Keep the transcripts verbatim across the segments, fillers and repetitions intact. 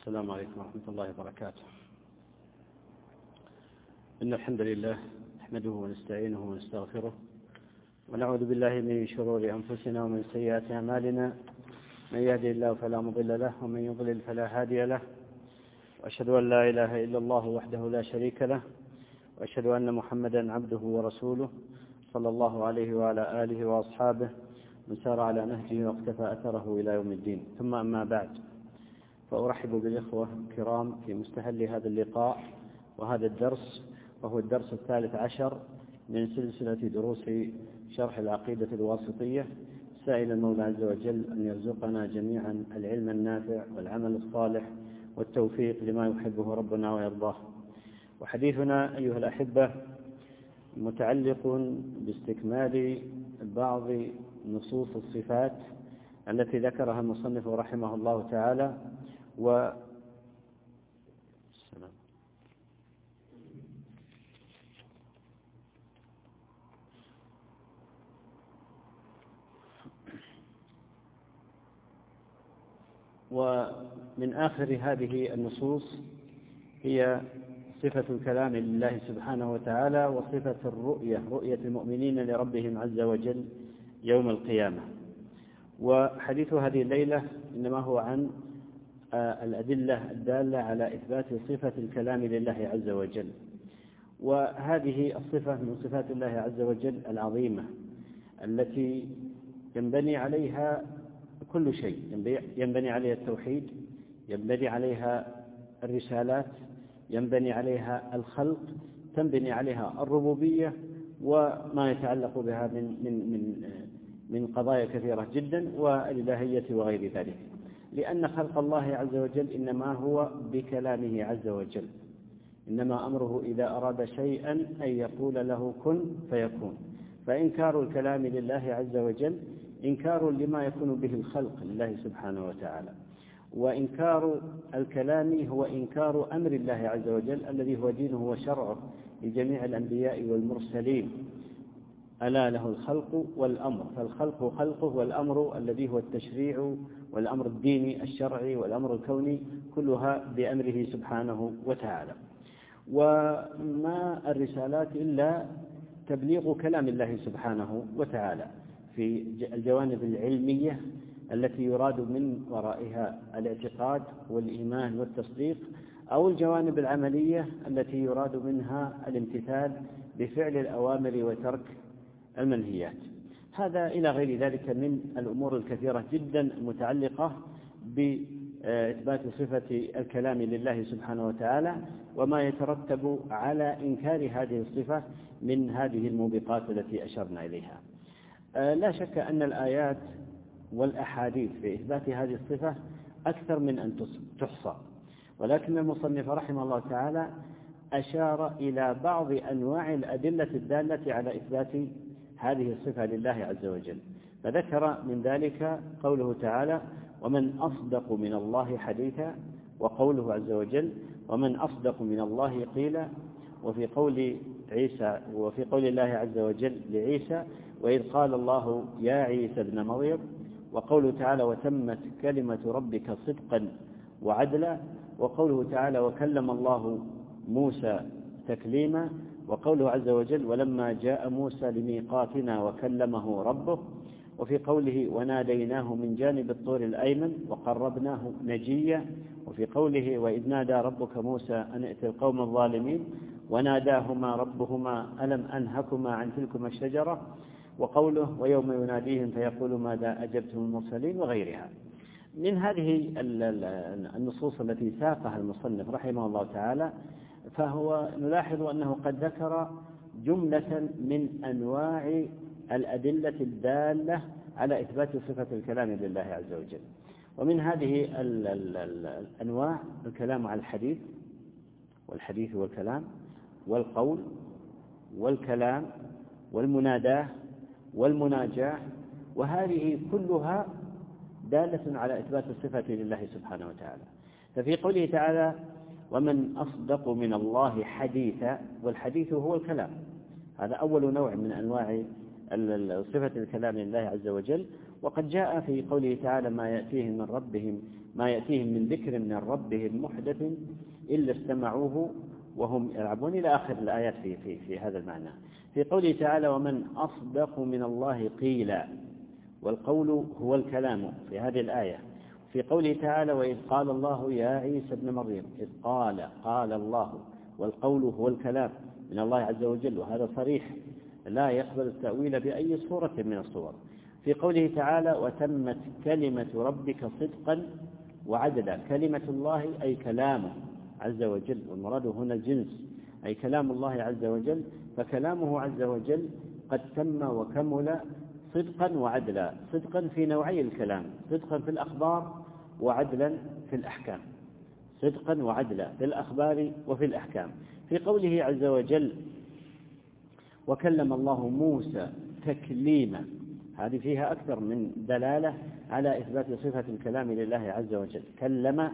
السلام عليكم ورحمة الله وبركاته. إن الحمد لله نحمده ونستعينه ونستغفره ونعوذ بالله من شرور أنفسنا ومن سيئات أعمالنا، من يهدي الله فلا مضل له ومن يضلل فلا هادي له، وأشهد أن لا إله إلا الله وحده لا شريك له، وأشهد أن محمدا عبده ورسوله صلى الله عليه وعلى آله وأصحابه من سار على نهجه واقتفى أثره إلى يوم الدين. ثم أما بعد، فأرحب بالإخوة الكرام في مستهل هذا اللقاء وهذا الدرس، وهو الدرس الثالث عشر من سلسلة دروس شرح العقيدة الواسطية، سائل المولى عز وجل أن يرزقنا جميعا العلم النافع والعمل الصالح والتوفيق لما يحبه ربنا ويرضاه. وحديثنا أيها الأحبة متعلق باستكمال بعض نصوص الصفات التي ذكرها المصنف رحمه الله تعالى. و ومن آخر هذه النصوص هي صفة الكلام لله سبحانه وتعالى، وصفة الرؤية، رؤية المؤمنين لربهم عز وجل يوم القيامة. وحديث هذه الليلة إنما هو عن الأدلة الدالة على إثبات صفة الكلام لله عز وجل، وهذه الصفة من صفات الله عز وجل العظيمة التي ينبني عليها كل شيء، ينبني عليها التوحيد، ينبني عليها الرسالات، ينبني عليها الخلق، تنبني عليها الربوبية وما يتعلق بها من من من من قضايا كثيرة جدا، والإلهية وغير ذلك، لأن خلق الله عز وجل إنما هو بكلامه عز وجل، إنما أمره إذا أراد شيئا أن يقول له كن فيكون. فإنكار الكلام لله عز وجل إنكار لما يكون به الخلق لله سبحانه وتعالى، وإنكار الكلام هو إنكار أمر الله عز وجل الذي هو دينه وشرعه لجميع الأنبياء والمرسلين. ألا له الخلق والأمر، فالخلق خلقه، والأمر الذي هو التشريع والأمر الديني الشرعي والأمر الكوني كلها بأمره سبحانه وتعالى. وما الرسالات إلا تبليغ كلام الله سبحانه وتعالى في الجوانب العلمية التي يراد من ورائها الاعتقاد والإيمان والتصديق، أو الجوانب العملية التي يراد منها الامتثال بفعل الأوامر وترك المنهيات. هذا إلى غير ذلك من الأمور الكثيرة جدا المتعلقة بإثبات صفة الكلام لله سبحانه وتعالى، وما يترتب على إنكار هذه الصفة من هذه الموبقات التي أشرنا إليها. لا شك أن الآيات والأحاديث في إثبات هذه الصفة أكثر من أن تحصى، ولكن المصنف رحمه الله تعالى أشار إلى بعض أنواع الأدلة الدالة على إثبات هذه الصفة لله عز وجل، فذكر من ذلك قوله تعالى: ومن أصدق من الله حديثا، وقوله عز وجل: ومن أصدق من الله قيلا، وفي قول عيسى وفي قول الله عز وجل لعيسى: وإذ قال الله يا عيسى ابن مريم، وقوله تعالى: وتمت كلمة ربك صدقا وعدلا، وقوله تعالى: وكلم الله موسى تكليما، وقوله عز وجل: ولما جاء موسى لميقاتنا وكلمه ربه، وفي قوله: وناديناه من جانب الطور الأيمن وقربناه نجيا، وفي قوله: وإذ نادى ربك موسى أن ائت القوم الظالمين، وناداهما ربهما ألم أنهكما عن تلكما الشجرة، وقوله: ويوم يناديهم فيقول ماذا أجبتم المرسلين، وغيرها من هذه النصوص التي ساقها المصنف رحمه الله تعالى. فهو نلاحظ أنه قد ذكر جملة من أنواع الأدلة الدالة على إثبات صفة الكلام لله عز وجل، ومن هذه الأنواع الكلام على الحديث، والحديث والكلام، والقول والكلام، والمناداة والمناجاة، وهذه كلها دالة على إثبات الصفة لله سبحانه وتعالى. ففي قوله تعالى: ومن أصدق من الله حديثا، والحديث هو الكلام، هذا أول نوع من أنواع صفة الكلام لله عز وجل، وقد جاء في قوله تعالى ما يأتيهم من ربهم ما يأتيهم من ذكر من ربهم محدث إلا استمعوه وهم يلعبون إلى آخر الآيات في, في, في هذا المعنى. في قوله تعالى ومن أصدق من الله قيلا، والقول هو الكلام في هذه الآية. في قوله تعالى وإذ قال الله يا عيسى ابن مريم، إذ قال قال الله، والقول هو الكلام من الله عز وجل، وهذا صريح لا يقبل التأويل بأي صورة من الصور. في قوله تعالى وتمت كلمة ربك صدقا وعدلا، كلمة الله أي كلامه عز وجل، والمراد هنا الجنس أي كلام الله عز وجل، فكلامه عز وجل قد تم وكمل صدقا وعدلا، صدقا في نوعي الكلام، صدقا في الأخبار وعدلا في الأحكام، صدقا وعدلا في الأخبار وفي الأحكام. في قوله عز وجل وكلم الله موسى تكليما، هذه فيها أكثر من دلالة على إثبات صفة الكلام لله عز وجل. كلم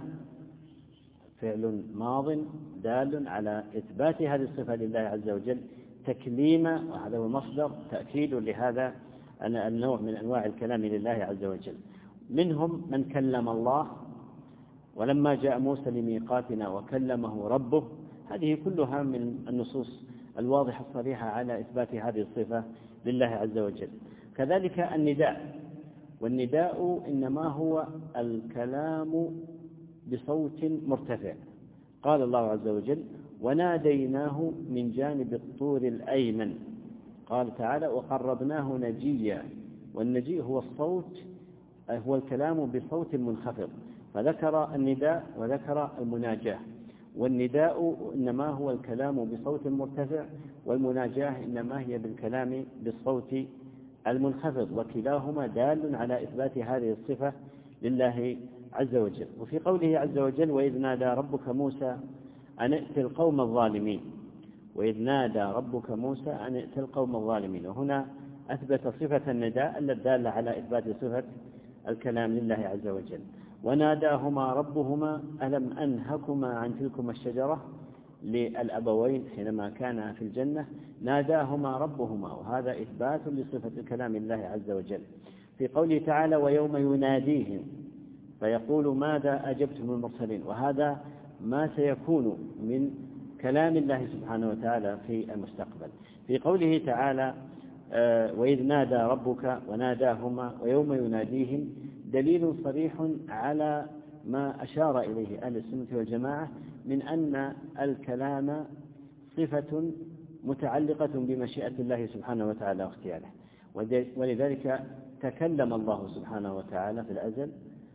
فعل ماض دال على إثبات هذه الصفة لله عز وجل، تكليما وهذا هو مصدر تأكيد لهذا النوع من أنواع الكلام لله عز وجل. منهم من كلم الله، ولما جاء موسى لميقاتنا وكلمه ربه، هذه كلها من النصوص الواضحة الصريحة على إثبات هذه الصفة لله عز وجل. كذلك النداء، والنداء إنما هو الكلام بصوت مرتفع. قال الله عز وجل وناديناه من جانب الطور الأيمن، قال تعالى وقربناه نجيا، والنجي هو الصوت، هو الكلام بصوت منخفض، فذكر النداء وذكر المناجاة. والنداء إنما هو الكلام بصوت مرتفع، والمناجاة إنما هي بالكلام بالصوت المنخفض، وكلاهما دال على إثبات هذه الصفة لله عز وجل. وفي قوله عز وجل وإذ نادى ربك موسى أن ائت القوم الظالمين، وإذ نادى ربك موسى أن ائت القوم الظالمين، وهنا أثبت صفة النداء الدالة على إثبات صفة الكلام لله عز وجل. وناداهما ربهما ألم أنهكما عن تلكما الشجرة، للأبوين حينما كانا في الجنة ناداهما ربهما، وهذا إثبات لصفة الكلام لله عز وجل. في قوله تعالى ويوم يناديهم فيقول ماذا أجبتم المرسلين، وهذا ما سيكون من كلام الله سبحانه وتعالى في المستقبل. في قوله تعالى وإذ نادى ربك وناداهما ويوم يناديهم، دليل صريح على ما أشار إليه أهل السنة والجماعة من أن الكلام صفة متعلقة بمشيئة الله سبحانه وتعالى واختياره، ولذلك تكلم الله سبحانه وتعالى في الأزل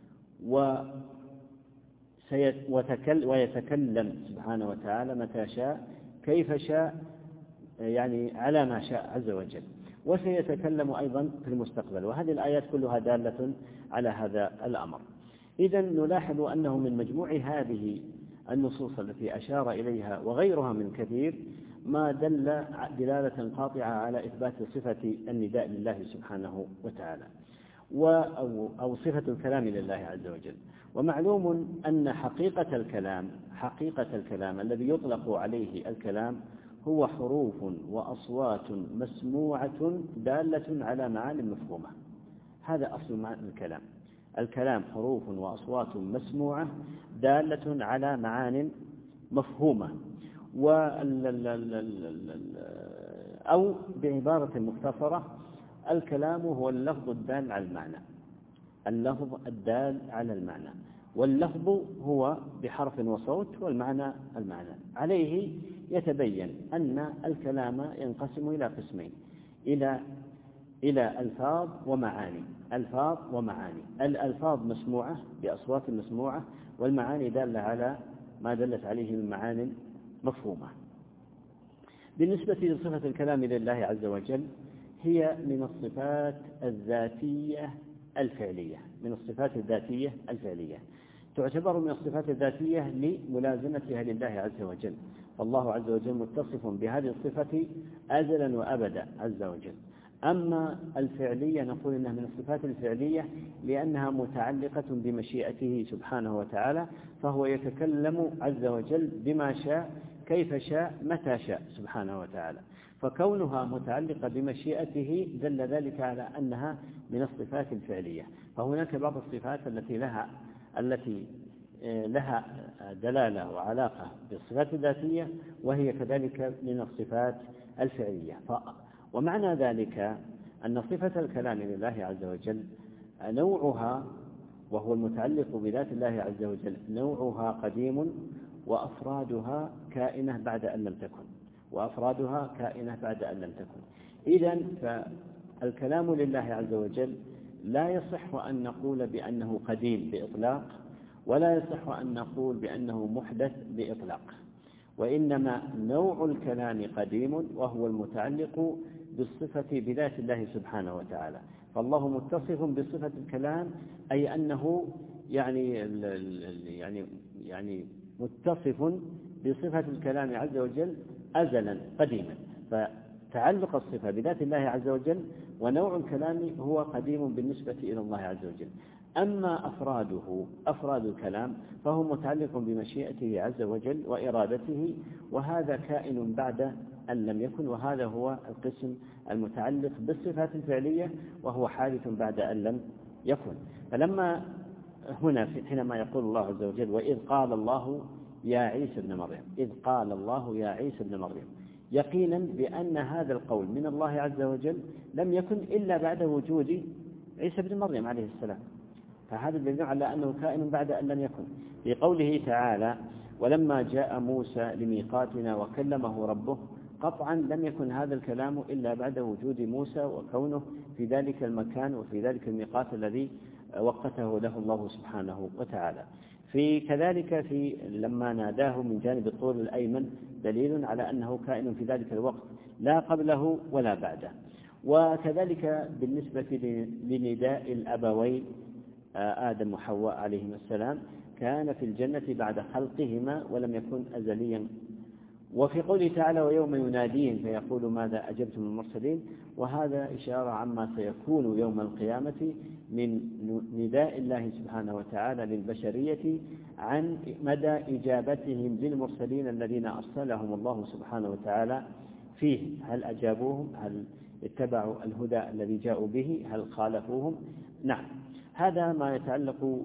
ويتكلم سبحانه وتعالى متى شاء كيف شاء، يعني على ما شاء عز وجل، وسيتكلم أيضا في المستقبل، وهذه الآيات كلها دالة على هذا الأمر. إذن نلاحظ أنه من مجموع هذه النصوص التي أشار إليها وغيرها من كثير ما دل دلالة قاطعة على إثبات صفة النداء لله سبحانه وتعالى أو صفة الكلام لله عز وجل. ومعلوم أن حقيقة الكلام حقيقة الكلام الذي يطلق عليه الكلام هو حروف وأصوات مسموعة دالة على معاني مفهومة، هذا أصل معنى الكلام. الكلام حروف وأصوات مسموعة دالة على معان مفهومة، أو بعبارة مختصرة الكلام هو اللفظ الدال على المعنى، اللفظ الدال على المعنى، واللفظ هو بحرف وصوت، والمعنى المعنى. عليه يتبين أن الكلام ينقسم إلى قسمين، إلى إلى ألفاظ ومعاني. ألفاظ ومعاني، الألفاظ مسموعة بأصوات مسموعة، والمعاني دالة على ما دلت عليه من معان مفهومة. بالنسبة لصفة الكلام لله عز وجل هي من الصفات الذاتية الفعلية، من الصفات الذاتية الفعلية تعتبر من الصفات الذاتية لملازمتها لله عز وجل، فالله عز وجل متصف بهذه الصفة أزلا وأبدا عز وجل. أما الفعلية نقول إنها من الصفات الفعلية لأنها متعلقة بمشيئته سبحانه وتعالى، فهو يتكلم عز وجل بما شاء كيف شاء متى شاء سبحانه وتعالى. فكونها متعلقة بمشيئته دل ذلك على أنها من الصفات الفعلية. فهناك بعض الصفات التي لها التي لها دلالة وعلاقة بالصفات الذاتية، وهي كذلك من الصفات الفعلية. ومعنى ذلك أن صفة الكلام لله عز وجل نوعها، وهو المتعلق بذات الله عز وجل، نوعها قديم وأفرادها كائنة بعد أن لم تكن وأفرادها كائنة بعد أن لم تكن. إذن فالكلام لله عز وجل لا يصح أن نقول بأنه قديم بإطلاق، ولا يصح أن نقول بأنه محدث بإطلاق، وإنما نوع الكلام قديم وهو المتعلق بالصفة بذات الله سبحانه وتعالى. فالله متصف بصفة الكلام، أي أنه يعني يعني يعني متصف بصفة الكلام عز وجل أزلا قديما. فتعلق الصفة بذات الله عز وجل ونوع الكلام هو قديم بالنسبة إلى الله عز وجل. أما أفراده أفراد الكلام فهو متعلق بمشيئته عز وجل وإرادته، وهذا كائن بعد أن لم يكن، وهذا هو القسم المتعلق بالصفات الفعلية، وهو حادث بعد أن لم يكن. فلما هنا حينما يقول الله عز وجل وإذ قال الله يا عيسى ابن مريم، إذ قال الله يا عيسى ابن مريم، يقينا بأن هذا القول من الله عز وجل لم يكن إلا بعد وجود عيسى ابن مريم عليه السلام، فهذا يدل على أنه كائن بعد أن لم يكن. في قوله تعالى ولما جاء موسى لميقاتنا وكلمه ربه، قطعا لم يكن هذا الكلام إلا بعد وجود موسى وكونه في ذلك المكان وفي ذلك الميقات الذي وقته له الله سبحانه وتعالى. في كذلك في لما ناداه من جانب الطور الأيمن دليل على أنه كائن في ذلك الوقت لا قبله ولا بعده. وكذلك بالنسبة لنداء الأبوين آدم وحواء عليهما السلام، كان في الجنة بعد خلقهما ولم يكن أزليا. وفي قوله تعالى ويوم يناديهم فيقول ماذا أجبتم المرسلين، وهذا إشارة عما سيكون يوم القيامة من نداء الله سبحانه وتعالى للبشرية عن مدى إجابتهم للمرسلين الذين أرسلهم الله سبحانه وتعالى فيه، هل أجابوهم، هل اتبعوا الهدى الذي جاءوا به، هل خالفوهم. نعم، هذا ما يتعلق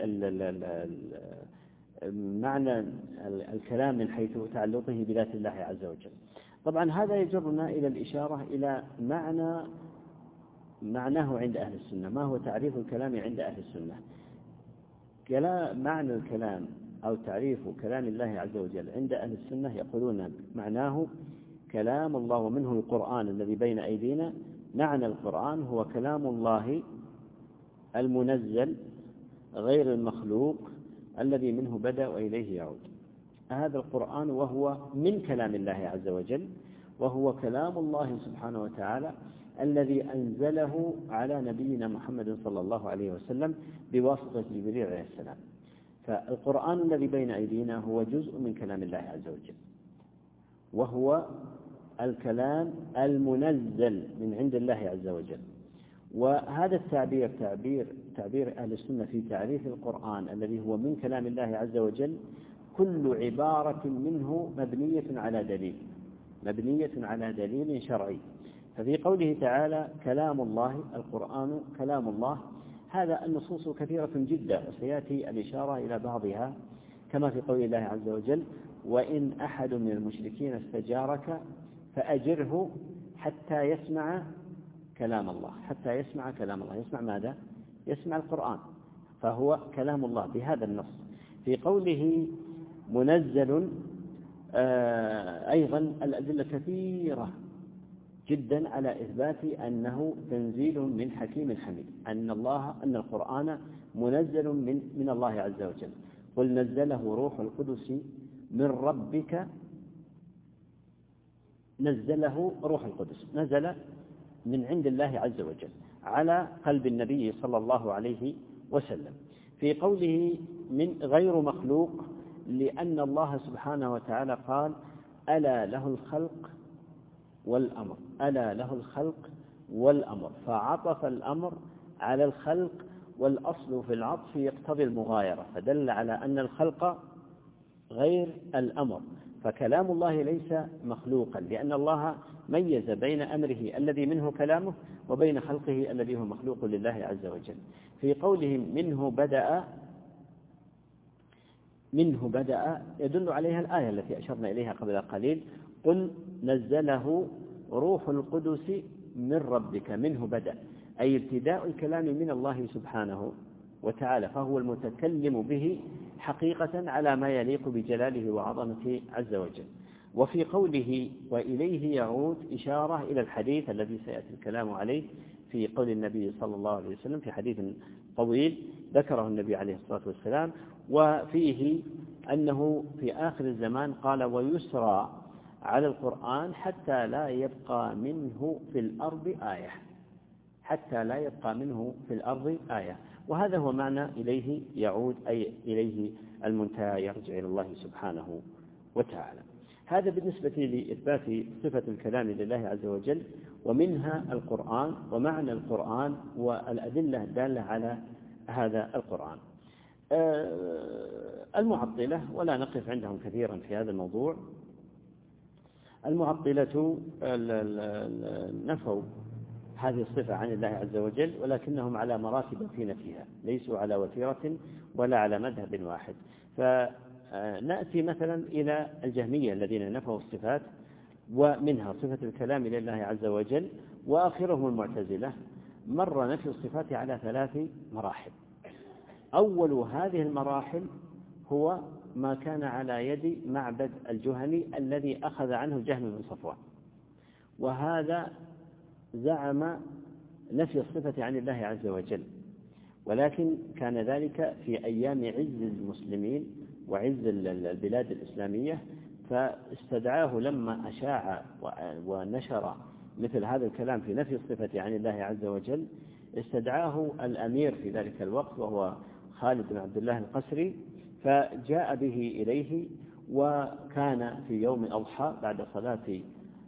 بمعنى الكلام من حيث تعلقه بذات الله عز وجل. طبعا هذا يجرنا إلى الإشارة إلى معنى معناه عند أهل السنة. ما هو تعريف الكلام عند أهل السنة؟ كلام معنى الكلام أو تعريف كلام الله عز وجل عند أهل السنة يقولون معناه كلام الله، ومنه القرآن الذي بين أيدينا. معنى القرآن هو كلام الله المنزل غير المخلوق الذي منه بدأ وإليه يعود. هذا القرآن وهو من كلام الله عز وجل، وهو كلام الله سبحانه وتعالى الذي أنزله على نبينا محمد صلى الله عليه وسلم بواسطة جبريل عليه السلام. فالقرآن الذي بين أيدينا هو جزء من كلام الله عز وجل، وهو الكلام المنزل من عند الله عز وجل. وهذا التعبير تعبير تعبير أهل السنة في تعريف القرآن الذي هو من كلام الله عز وجل، كل عبارة منه مبنية على دليل مبنية على دليل شرعي. ففي قوله تعالى كلام الله، القرآن كلام الله، هذا النصوص كثيرة جدا، وسيأتي الإشارة إلى بعضها، كما في قول الله عز وجل وإن أحد من المشركين استجارك فأجره حتى يسمع كلام الله حتى يسمع كلام الله يسمع ماذا؟ يسمع القرآن، فهو كلام الله بهذا النص. في قوله منزل آه أيضا الأدلة كثيرة جدا على إثبات أنه تنزيل من حكيم حميد، أن الله أن القرآن منزل من من الله عز وجل. قل نزله روح القدس من ربك، نزله روح القدس، نزل من عند الله عز وجل على قلب النبي صلى الله عليه وسلم. في قوله من غير مخلوق، لأن الله سبحانه وتعالى قال ألا له الخلق والأمر ألا له الخلق والأمر فعطف الأمر على الخلق، والأصل في العطف يقتضي المغايرة، فدل على أن الخلق غير الأمر، فكلام الله ليس مخلوقا، لأن الله ميز بين أمره الذي منه كلامه وبين خلقه الذي هو مخلوق لله عز وجل. في قولهم منه بدأ، منه بدأ يدل عليها الآية التي أشرنا إليها قبل قليل: قل نزله روح القدس من ربك منه بدأ، أي ابتداء الكلام من الله سبحانه وتعالى، فهو المتكلم به حقيقة على ما يليق بجلاله وعظمته عز وجل. وفي قوله وإليه يعود إشارة إلى الحديث الذي سيأتي الكلام عليه في قول النبي صلى الله عليه وسلم في حديث طويل ذكره النبي عليه الصلاة والسلام، وفيه أنه في آخر الزمان قال ويسرى على القرآن حتى لا يبقى منه في الأرض آية، حتى لا يبقى منه في الأرض آية. وهذا هو معنى إليه يعود، أي إليه المنتهى يرجع إلى الله سبحانه وتعالى. هذا بالنسبة لإثبات صفة الكلام لله عز وجل، ومنها القرآن ومعنى القرآن والأدلة الدالة على هذا القرآن. المعطلة، ولا نقف عندهم كثيرا في هذا الموضوع، المعطلة نفوا هذه الصفة عن الله عز وجل، ولكنهم على مراتب في نفيها، ليسوا على وتيرة ولا على مذهب واحد. فنأتي مثلا إلى الجهمية الذين نفوا الصفات، ومنها صفة الكلام لله عز وجل، وآخرهم المعتزلة. مر نفي الصفات على ثلاث مراحل. أول هذه المراحل هو ما كان على يد معبد الجهني الذي أخذ عنه جهم بن صفوان، وهذا زعم نفي الصفة عن الله عز وجل، ولكن كان ذلك في أيام عز المسلمين وعز البلاد الإسلامية، فاستدعاه لما أشاع ونشر مثل هذا الكلام في نفي الصفة عن الله عز وجل، استدعاه الأمير في ذلك الوقت وهو خالد بن عبد الله القسري، فجاء به إليه، وكان في يوم أضحى بعد صلاة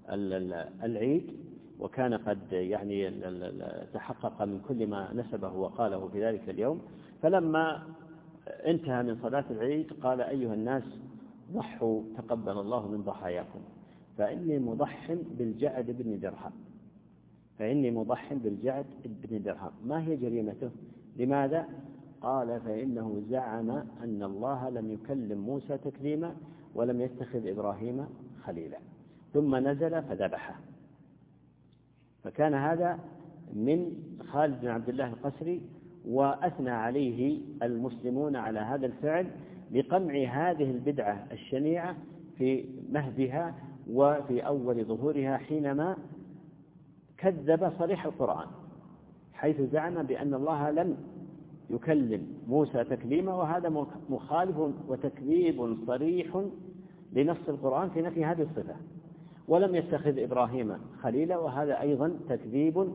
العيد، وكان قد يعني تحقق من كل ما نسبه وقاله في ذلك اليوم. فلما انتهى من صلاة العيد قال أيها الناس ضحوا تقبل الله من ضحاياكم، فإني مضح بالجعد بن درهم، فإني مضح بالجعد بن درهم. ما هي جريمته؟ لماذا؟ قال فإنه زعم أن الله لم يكلم موسى تكليما ولم يتخذ إبراهيم خليلا، ثم نزل فذبحه. فكان هذا من خالد بن عبد الله القسري، وأثنى عليه المسلمون على هذا الفعل لقمع هذه البدعة الشنيعة في مهدها وفي أول ظهورها، حينما كذب صريح القرآن حيث زعم بأن الله لم يكلم موسى تكليما، وهذا مخالف وتكذيب صريح لنص القرآن في نفي هذه الصفة. ولم يتخذ إبراهيم خليلا، وهذا أيضا تكذيب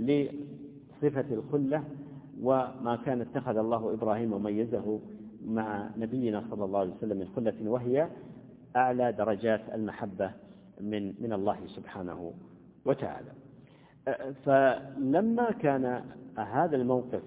لصفة الخلة، وما كان اتخذ الله إبراهيم وميزه مع نبينا صلى الله عليه وسلم من خلة، وهي أعلى درجات المحبة من من الله سبحانه وتعالى. فلما كان هذا الموقف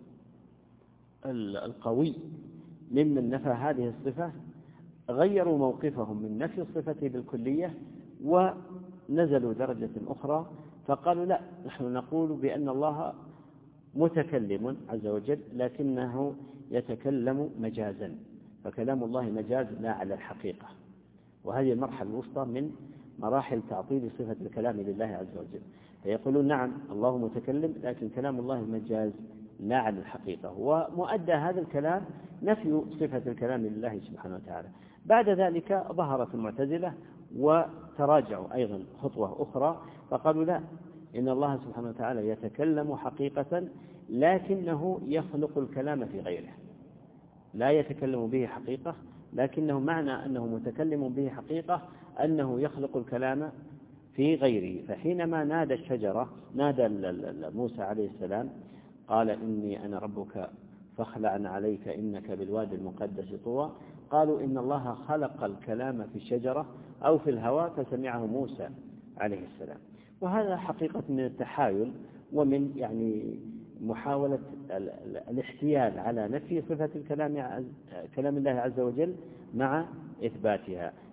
القوي ممن نفى هذه الصفة، غيروا موقفهم من نفي الصفة بالكلية ونزلوا درجة أخرى، فقالوا لا، نحن نقول بأن الله متكلم عز وجل لكنه يتكلم مجازا، فكلام الله مجاز لا على الحقيقة. وهذه المرحلة الوسطى من مراحل تعطيل صفة الكلام لله عز وجل. فيقولون نعم الله متكلم، لكن كلام الله مجاز لا على الحقيقة، ومؤدى هذا الكلام نفي صفة الكلام لله سبحانه وتعالى. بعد ذلك ظهرت المعتزلة وتراجعوا أيضا خطوة أخرى، فقالوا لا، إن الله سبحانه وتعالى يتكلم حقيقة لكنه يخلق الكلام في غيره، لا يتكلم به حقيقة، لكنه معنى أنه متكلم به حقيقة أنه يخلق الكلام في غيره. فحينما نادى الشجرة، نادى موسى عليه السلام قال إني أنا ربك فاخلع عليك إنك بالوادي المقدس طوى، قالوا إن الله خلق الكلام في الشجرة أو في الهواء فسمعه موسى عليه السلام. وهذا حقيقة من التحايل ومن يعني محاولة الاحتيال على نفي صفة الكلام كلام الله عز وجل مع إثباتها.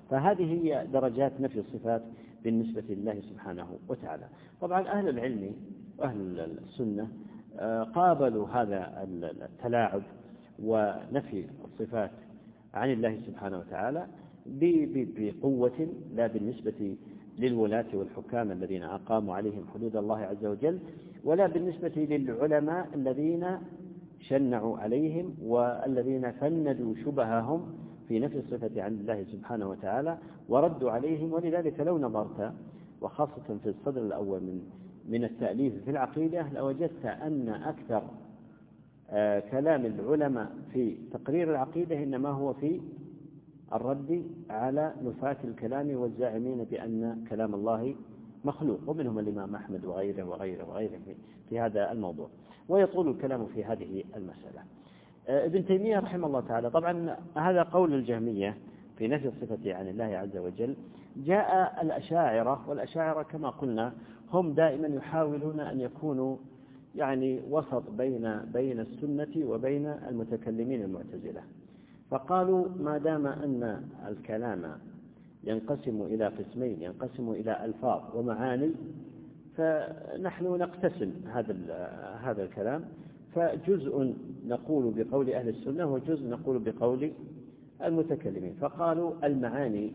فهذه هي درجات نفي الصفات بالنسبة لله سبحانه وتعالى. طبعا أهل العلم وأهل السنة قابلوا هذا التلاعب ونفي الصفات عن الله سبحانه وتعالى بقوة، لا بالنسبة للولاة والحكام الذين أقاموا عليهم حدود الله عز وجل، ولا بالنسبة للعلماء الذين شنعوا عليهم والذين فندوا شبههم في نفي الصفة عن الله سبحانه وتعالى وردوا عليهم. ولذلك لو نظرت وخاصة في الصدر الأول من من التأليف في العقيدة لوجدت أن أكثر آه كلام العلماء في تقرير العقيدة إنما هو في الرد على نفاة الكلام والزاعمين بأن كلام الله مخلوق، ومنهم الإمام أحمد وغيره وغيره وغيره في هذا الموضوع، ويطول الكلام في هذه المسألة. ابن تيمية رحمه الله تعالى، طبعا هذا قول الجهمية في نفي الصفة عن الله عز وجل. جاء الأشاعرة، والأشاعرة كما قلنا هم دائما يحاولون أن يكونوا يعني وسط بين بين السنة وبين المتكلمين المعتزلة، فقالوا ما دام أن الكلام ينقسم إلى قسمين، ينقسم إلى ألفاظ ومعاني، فنحن نقتسم هذا هذا الكلام، فجزء نقول بقول أهل السنة وجزء نقول بقول المتكلمين. فقالوا المعاني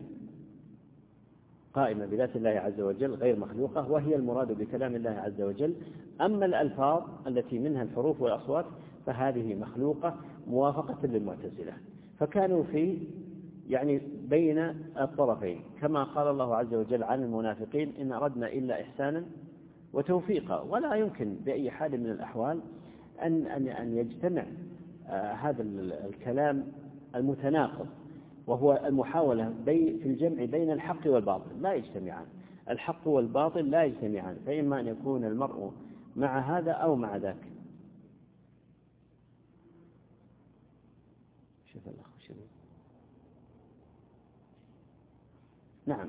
قائمة بذات الله عز وجل غير مخلوقة، وهي المراد بكلام الله عز وجل. أما الألفاظ التي منها الحروف والأصوات فهذه مخلوقة موافقة للمعتزلة. فكانوا في يعني بين الطرفين، كما قال الله عز وجل عن المنافقين إن أردنا إلا إحسانا وتوفيقا. ولا يمكن بأي حال من الأحوال أن أن أن يجتمع آه هذا الكلام المتناقض، وهو المحاولة في الجمع بين الحق والباطل، لا يجتمعان. الحق والباطل لا يجتمعان، فإما أن يكون المرء مع هذا أو مع ذاك. شوف الأخ شباب. نعم.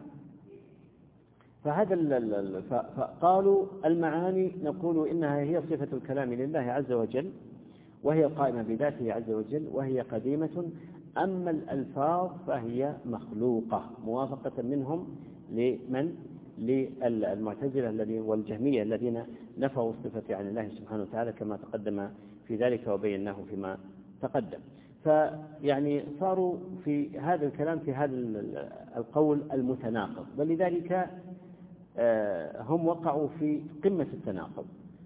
فهذا فقالوا المعاني نقول إنها هي صفة الكلام لله عز وجل، وهي قائمة بذاته عز وجل، وهي قديمة. أما الألفاظ فهي مخلوقة موافقة منهم لمن للمعتزلة الذين والجهمية الذين نفوا الصفة عن الله سبحانه وتعالى كما تقدم في ذلك وبيناه فيما تقدم. فيعني صاروا في هذا الكلام في هذا القول المتناقض، ولذلك هم وقعوا في قمة التناقض،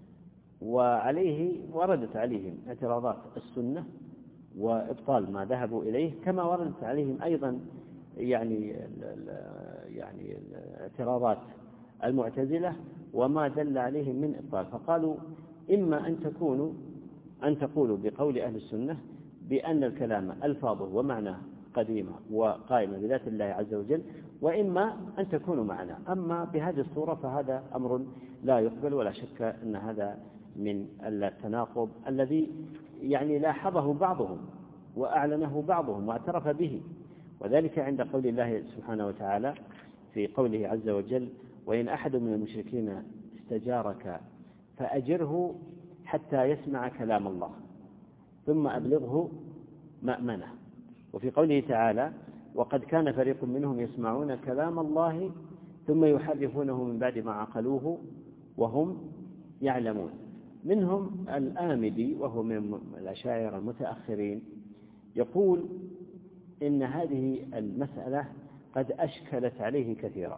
وعليه وردت عليهم اعتراضات السنة وإبطال ما ذهبوا إليه، كما وردت عليهم أيضا يعني يعني اعتراضات المعتزلة وما دل عليهم من إبطال. فقالوا إما أن تكونوا أن تقولوا بقول أهل السنة بأن الكلام ألفاظه ومعناه قديمة وقائمة بذات الله عز وجل، وإما أن تكونوا معنا. أما بهذه الصورة فهذا أمر لا يقبل، ولا شك أن هذا من التناقض الذي يعني لاحظه بعضهم وأعلنه بعضهم واعترف به، وذلك عند قول الله سبحانه وتعالى في قوله عز وجل وإن أحد من المشركين استجارك فأجره حتى يسمع كلام الله ثم أبلغه مأمنه. وفي قوله تعالى وقد كان فريق منهم يسمعون كلام الله ثم يحرفونه من بعد ما عقلوه وهم يعلمون. منهم الآمدي وهو من الأشاعرة المتأخرين يقول إن هذه المسألة قد أشكلت عليه كثيرا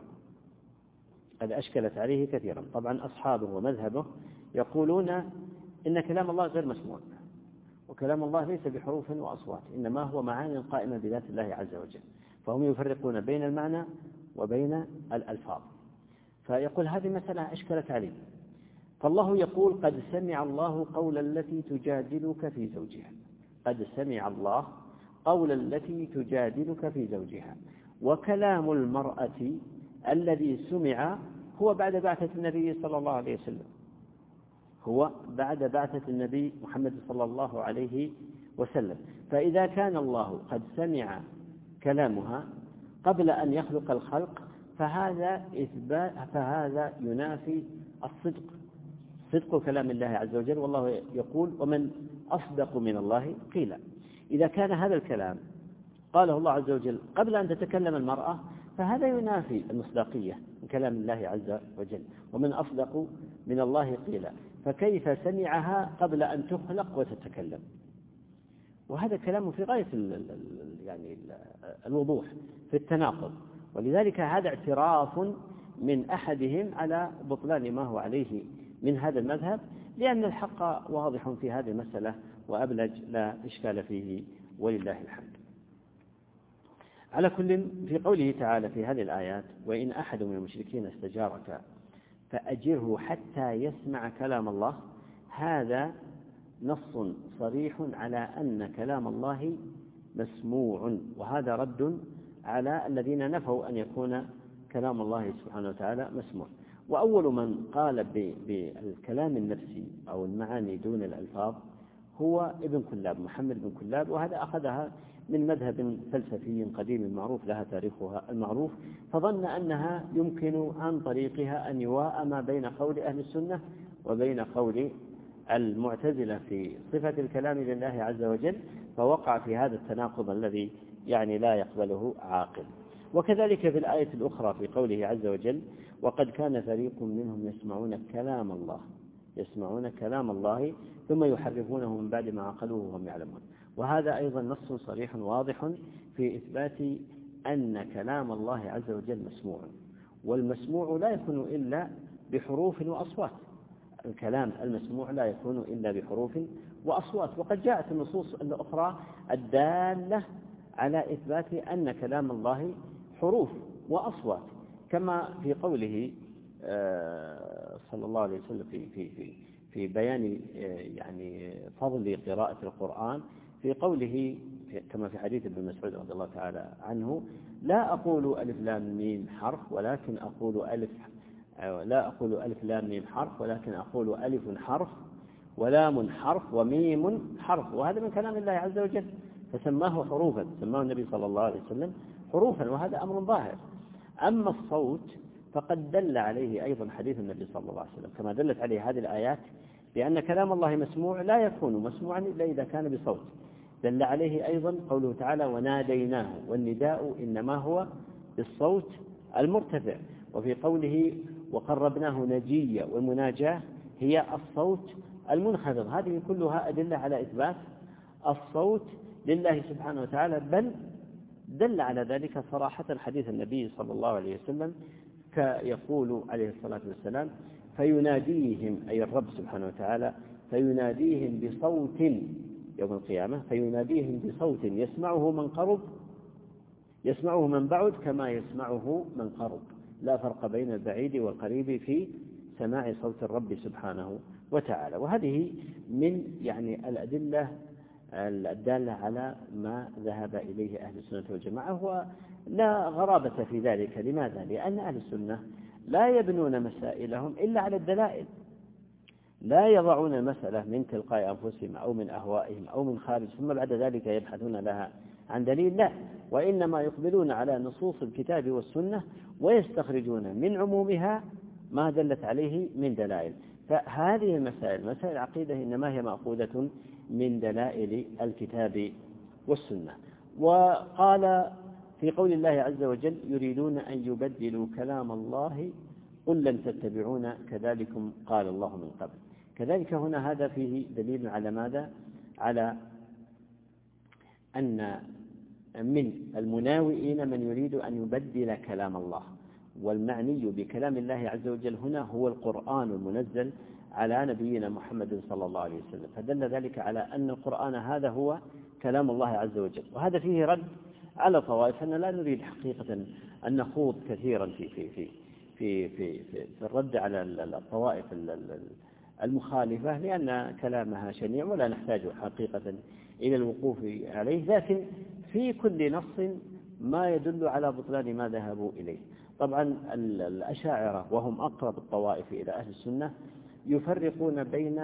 قد أشكلت عليه كثيرا طبعا أصحابه ومذهبه يقولون إن كلام الله غير مسموع، وكلام الله ليس بحروف وأصوات، إنما هو معاني قائمة بذات الله عز وجل، فهم يفرقون بين المعنى وبين الألفاظ. فيقول هذه مسألة أشكلت عليه. فالله يقول قد سمع الله قول التي تجادلك في زوجها، قد سمع الله قول التي تجادلك في زوجها. وكلام المرأة الذي سمع هو بعد بعثة النبي صلى الله عليه وسلم، هو بعد بعثة النبي محمد صلى الله عليه وسلم. فإذا كان الله قد سمع كلامها قبل أن يخلق الخلق فهذا إثبات فهذا ينافي الصدق صدق كلام الله عز وجل، والله يقول ومن أصدق من الله قيلا. إذا كان هذا الكلام قاله الله عز وجل قبل أن تتكلم المرأة، فهذا ينافي المصداقية من كلام الله عز وجل، ومن أصدق من الله قيلا، فكيف سمعها قبل أن تخلق وتتكلم؟ وهذا كلام في غاية يعني الوضوح في التناقض. ولذلك هذا اعتراف من أحدهم على بطلان ما هو عليه من هذا المذهب، لأن الحق واضح في هذه المسألة وأبلج لا إشكال فيه ولله الحمد. على كل، في قوله تعالى في هذه الآيات: وإن أحد من المشركين استجارك فأجره حتى يسمع كلام الله، هذا نص صريح على أن كلام الله مسموع، وهذا رد على الذين نفوا أن يكون كلام الله سبحانه وتعالى مسموع. وأول من قال بالكلام النفسي أو المعاني دون الألفاظ هو ابن كلاب، محمد بن كلاب، وهذا أخذها من مذهب فلسفي قديم معروف لها تاريخها المعروف، فظن أنها يمكن عن طريقها أن يواء ما بين قول أهل السنة وبين قول المعتزلة في صفة الكلام لله عز وجل، فوقع في هذا التناقض الذي يعني لا يقبله عاقل. وكذلك في الآية الأخرى في قوله عز وجل: وقد كان فريق منهم يسمعون كلام الله يسمعون كلام الله ثم يحرفونه من بعد ما عقلوه وهم يعلمون. وهذا أيضا نص صريح واضح في إثبات أن كلام الله عز وجل مسموع، والمسموع لا يكون إلا بحروف وأصوات. الكلام المسموع لا يكون إلا بحروف وأصوات. وقد جاءت النصوص الأخرى الدالة على إثبات أن كلام الله حروف وأصوات، كما في قوله صلى الله عليه وسلم في في في في بيان يعني فضل قراءة القرآن، في قوله كما في حديث ابن مسعود رضي الله تعالى عنه: لا أقول ألف لام ميم حرف ولكن أقول ألف لا أقول ألف لام ميم حرف ولكن أقول ألف حرف ولام حرف وميم حرف. وهذا من كلام الله عز وجل، فسماه حروفا، سماه النبي صلى الله عليه وسلم حروفا، وهذا أمر ظاهر. أما الصوت فقد دل عليه أيضا حديث النبي صلى الله عليه وسلم، كما دلت عليه هذه الآيات، لأن كلام الله مسموع لا يكون مسموعا إلا إذا كان بصوت. دل عليه أيضا قوله تعالى: وناديناه، والنداء إنما هو بالصوت المرتفع. وفي قوله: وقربناه نجيا، والمناجاة هي الصوت المنخفض. هذه كلها أدلة على إثبات الصوت لله سبحانه وتعالى، بل دل على ذلك صراحة حديث النبي صلى الله عليه وسلم، كيقول عليه الصلاة والسلام: فيناديهم، أي الرب سبحانه وتعالى، فيناديهم بصوت يوم القيامة، فيناديهم بصوت يسمعه من قرب يسمعه من بعد كما يسمعه من قرب، لا فرق بين البعيد والقريب في سماع صوت الرب سبحانه وتعالى. وهذه من يعني الأدلة الدالة على ما ذهب إليه أهل السنة والجماعة، هو لا غرابة في ذلك. لماذا؟ لأن أهل السنة لا يبنون مسائلهم إلا على الدلائل، لا يضعون المسألة من تلقاء أنفسهم أو من أهوائهم أو من خارج ثم بعد ذلك يبحثون لها عن دليل، لا، وإنما يقبلون على نصوص الكتاب والسنة ويستخرجون من عمومها ما دلت عليه من دلائل. فهذه المسائل، مسائل العقيدة، إنما هي مأخوذة من دلائل الكتاب والسنة. وقال في قول الله عز وجل: يريدون أن يبدلوا كلام الله قل لن تتبعون كذلكم قال الله من قبل. كذلك هنا هذا فيه دليل على ماذا؟ على أن من المناوئين من يريد أن يبدل كلام الله، والمعني بكلام الله عز وجل هنا هو القرآن المنزل على نبينا محمد صلى الله عليه وسلم، فدل ذلك على أن القرآن هذا هو كلام الله عز وجل. وهذا فيه رد على طوائف، أن لا نريد حقيقة أن نخوض كثيرا في في في في في, في, في الرد على الطوائف المخالفة، لأن كلامها شنيع ولا نحتاج حقيقة إلى الوقوف عليه، لكن في كل نص ما يدل على بطلان ما ذهبوا إليه. طبعا الأشاعرة وهم أقرب الطوائف إلى أهل السنة يفرقون بين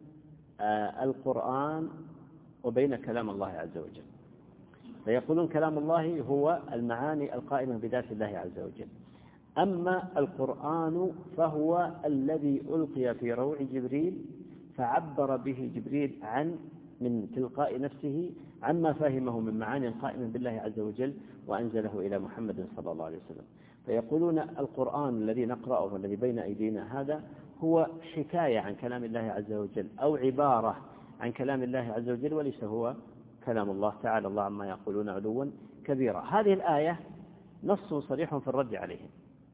القرآن وبين كلام الله عز وجل، فيقولون كلام الله هو المعاني القائمة بذات الله عز وجل، أما القرآن فهو الذي ألقي في روع جبريل فعبر به جبريل عن من تلقاء نفسه عما فهمه من معاني قائمة بالله عز وجل وأنزله إلى محمد صلى الله عليه وسلم. فيقولون القرآن الذي نقرأه والذي بين أيدينا هذا هو حكاية عن كلام الله عز وجل أو عبارة عن كلام الله عز وجل وليس هو كلام الله تعالى الله عما يقولون علوا كبيرا. هذه الآية نص صريح في الرد عليهم،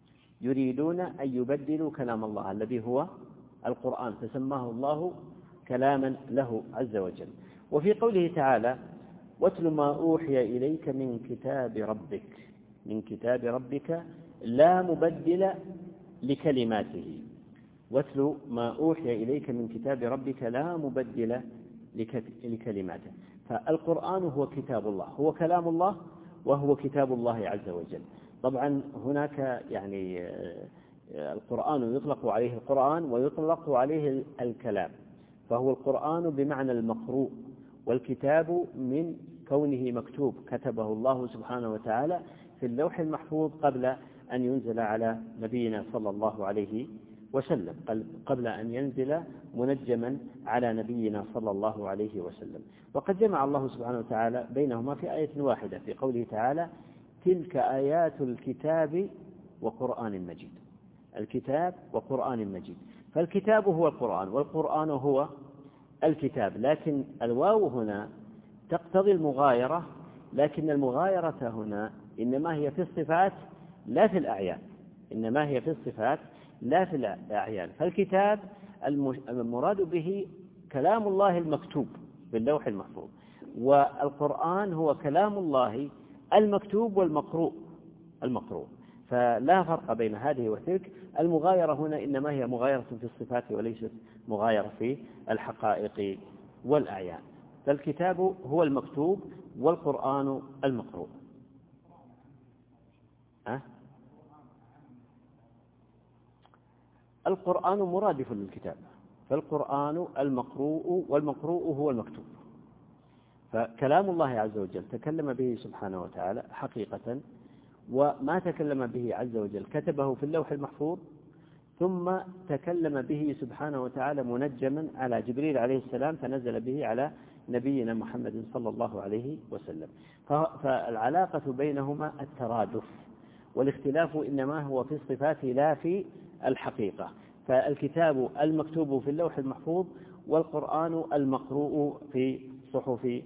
يريدون أن يبدلوا كلام الله الذي هو القرآن فسماه الله كلاما له عز وجل. وفي قوله تعالى واتل ما أوحي إليك من كتاب ربك من كتاب ربك لا مبدل لكلماته، واتل ما أوحي إليك من كتاب ربك لا مبدل لكلماته. فالقرآن هو كتاب الله، هو كلام الله وهو كتاب الله عز وجل. طبعا هناك يعني القرآن يطلق عليه القرآن ويطلق عليه الكلام، فهو القرآن بمعنى المقروء، والكتاب من كونه مكتوب كتبه الله سبحانه وتعالى في اللوح المحفوظ قبل أن ينزل على نبينا صلى الله عليه وسلم، قبل أن ينزل منجما على نبينا صلى الله عليه وسلم. وقد جمع الله سبحانه وتعالى بينهما في آية واحدة في قوله تعالى تلك آيات الكتاب وقرآن مجيد. الكتاب وقرآن مجيد، فالكتاب هو القرآن والقرآن هو الكتاب، لكن الواو هنا تقتضي المغايرة، لكن المغايرة هنا إنما هي في الصفات لا في الأعيان، إنما هي في الصفات لا في الأعيان. فالكتاب المراد به كلام الله المكتوب باللوح المحفوظ، والقرآن هو كلام الله المكتوب والمقروء المقروء فلا فرق بين هذه وتلك. المغايرة هنا إنما هي مغايرة في الصفات وليست مغايرة في الحقائق والأعيان. فالكتاب هو المكتوب والقرآن المقروء. أه؟ القرآن مرادف للكتاب، فالقرآن المقروء والمقروء هو المكتوب. فكلام الله عز وجل تكلم به سبحانه وتعالى حقيقة، وما تكلم به عز وجل كتبه في اللوح المحفوظ، ثم تكلم به سبحانه وتعالى منجما على جبريل عليه السلام فنزل به على نبينا محمد صلى الله عليه وسلم. فالعلاقة بينهما الترادف، والاختلاف إنما هو في الصفات لا في الحقيقة. فالكتاب المكتوب في اللوح المحفوظ والقرآن المقروء في صحف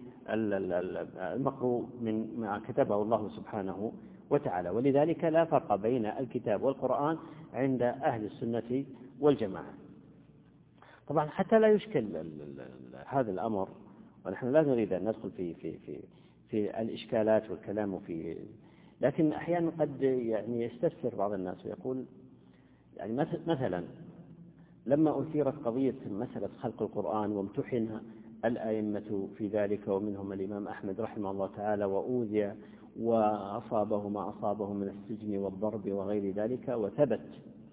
المقروء من ما كتبه الله سبحانه وتعالى. ولذلك لا فرق بين الكتاب والقرآن عند أهل السنة والجماعة. طبعا حتى لا يشكل هذا الأمر، ونحن لا نريد أن ندخل في في في في الإشكالات والكلام في، لكن أحيانا قد يعني يستفسر بعض الناس ويقول يعني مثلا لما أثيرت قضية مسألة خلق القرآن وامتحن الأئمة في ذلك ومنهم الإمام أحمد رحمه الله تعالى وأوذي وأصابه ما أصابه من السجن والضرب وغير ذلك، وثبت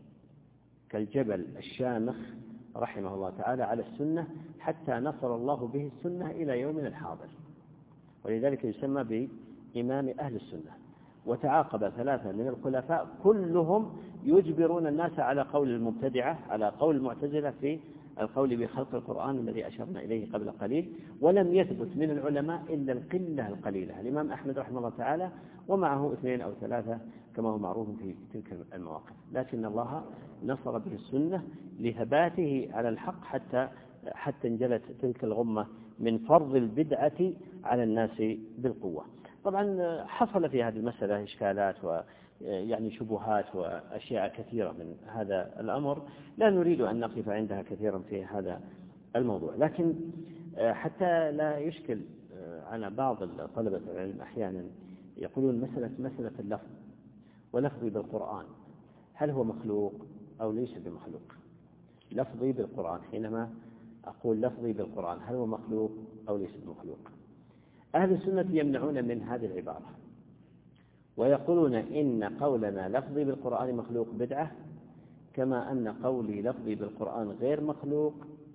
كالجبل الشامخ رحمه الله تعالى على السنة حتى نصر الله به السنة إلى يومنا الحاضر، ولذلك يسمى بإمام أهل السنة. وتعاقب ثلاثة من الخلفاء كلهم يجبرون الناس على قول المبتدعة، على قول المعتزلة في القول بخلق القرآن الذي أشرنا إليه قبل قليل. ولم يثبت من العلماء إلا القلة القليلة، الإمام أحمد رحمه الله تعالى ومعه اثنين أو ثلاثة كما هو معروف في تلك المواقف، لكن الله نصر به السنة لثباته على الحق حتى حتى انجلت تلك الغمة من فرض البدعة على الناس بالقوة. طبعا حصل في هذه المسألة إشكالات ويعني شبهات وأشياء كثيرة من هذا الأمر، لا نريد أن نقف عندها كثيرا في هذا الموضوع، لكن حتى لا يشكل على بعض طلبة العلم أحيانا يقولون مسألة مسألة اللفظ ولفظي بالقرآن هل هو مخلوق أو ليس بمخلوق؟ لفظي بالقرآن، حينما أقول لفظي بالقرآن هل هو مخلوق أو ليس بمخلوق؟ أهل السنة يمنعون من هذه العبارة ويقولون إن قولنا لفظي بالقرآن مخلوق بدعة، كما أن قولي لفظي بالقرآن غير مخلوق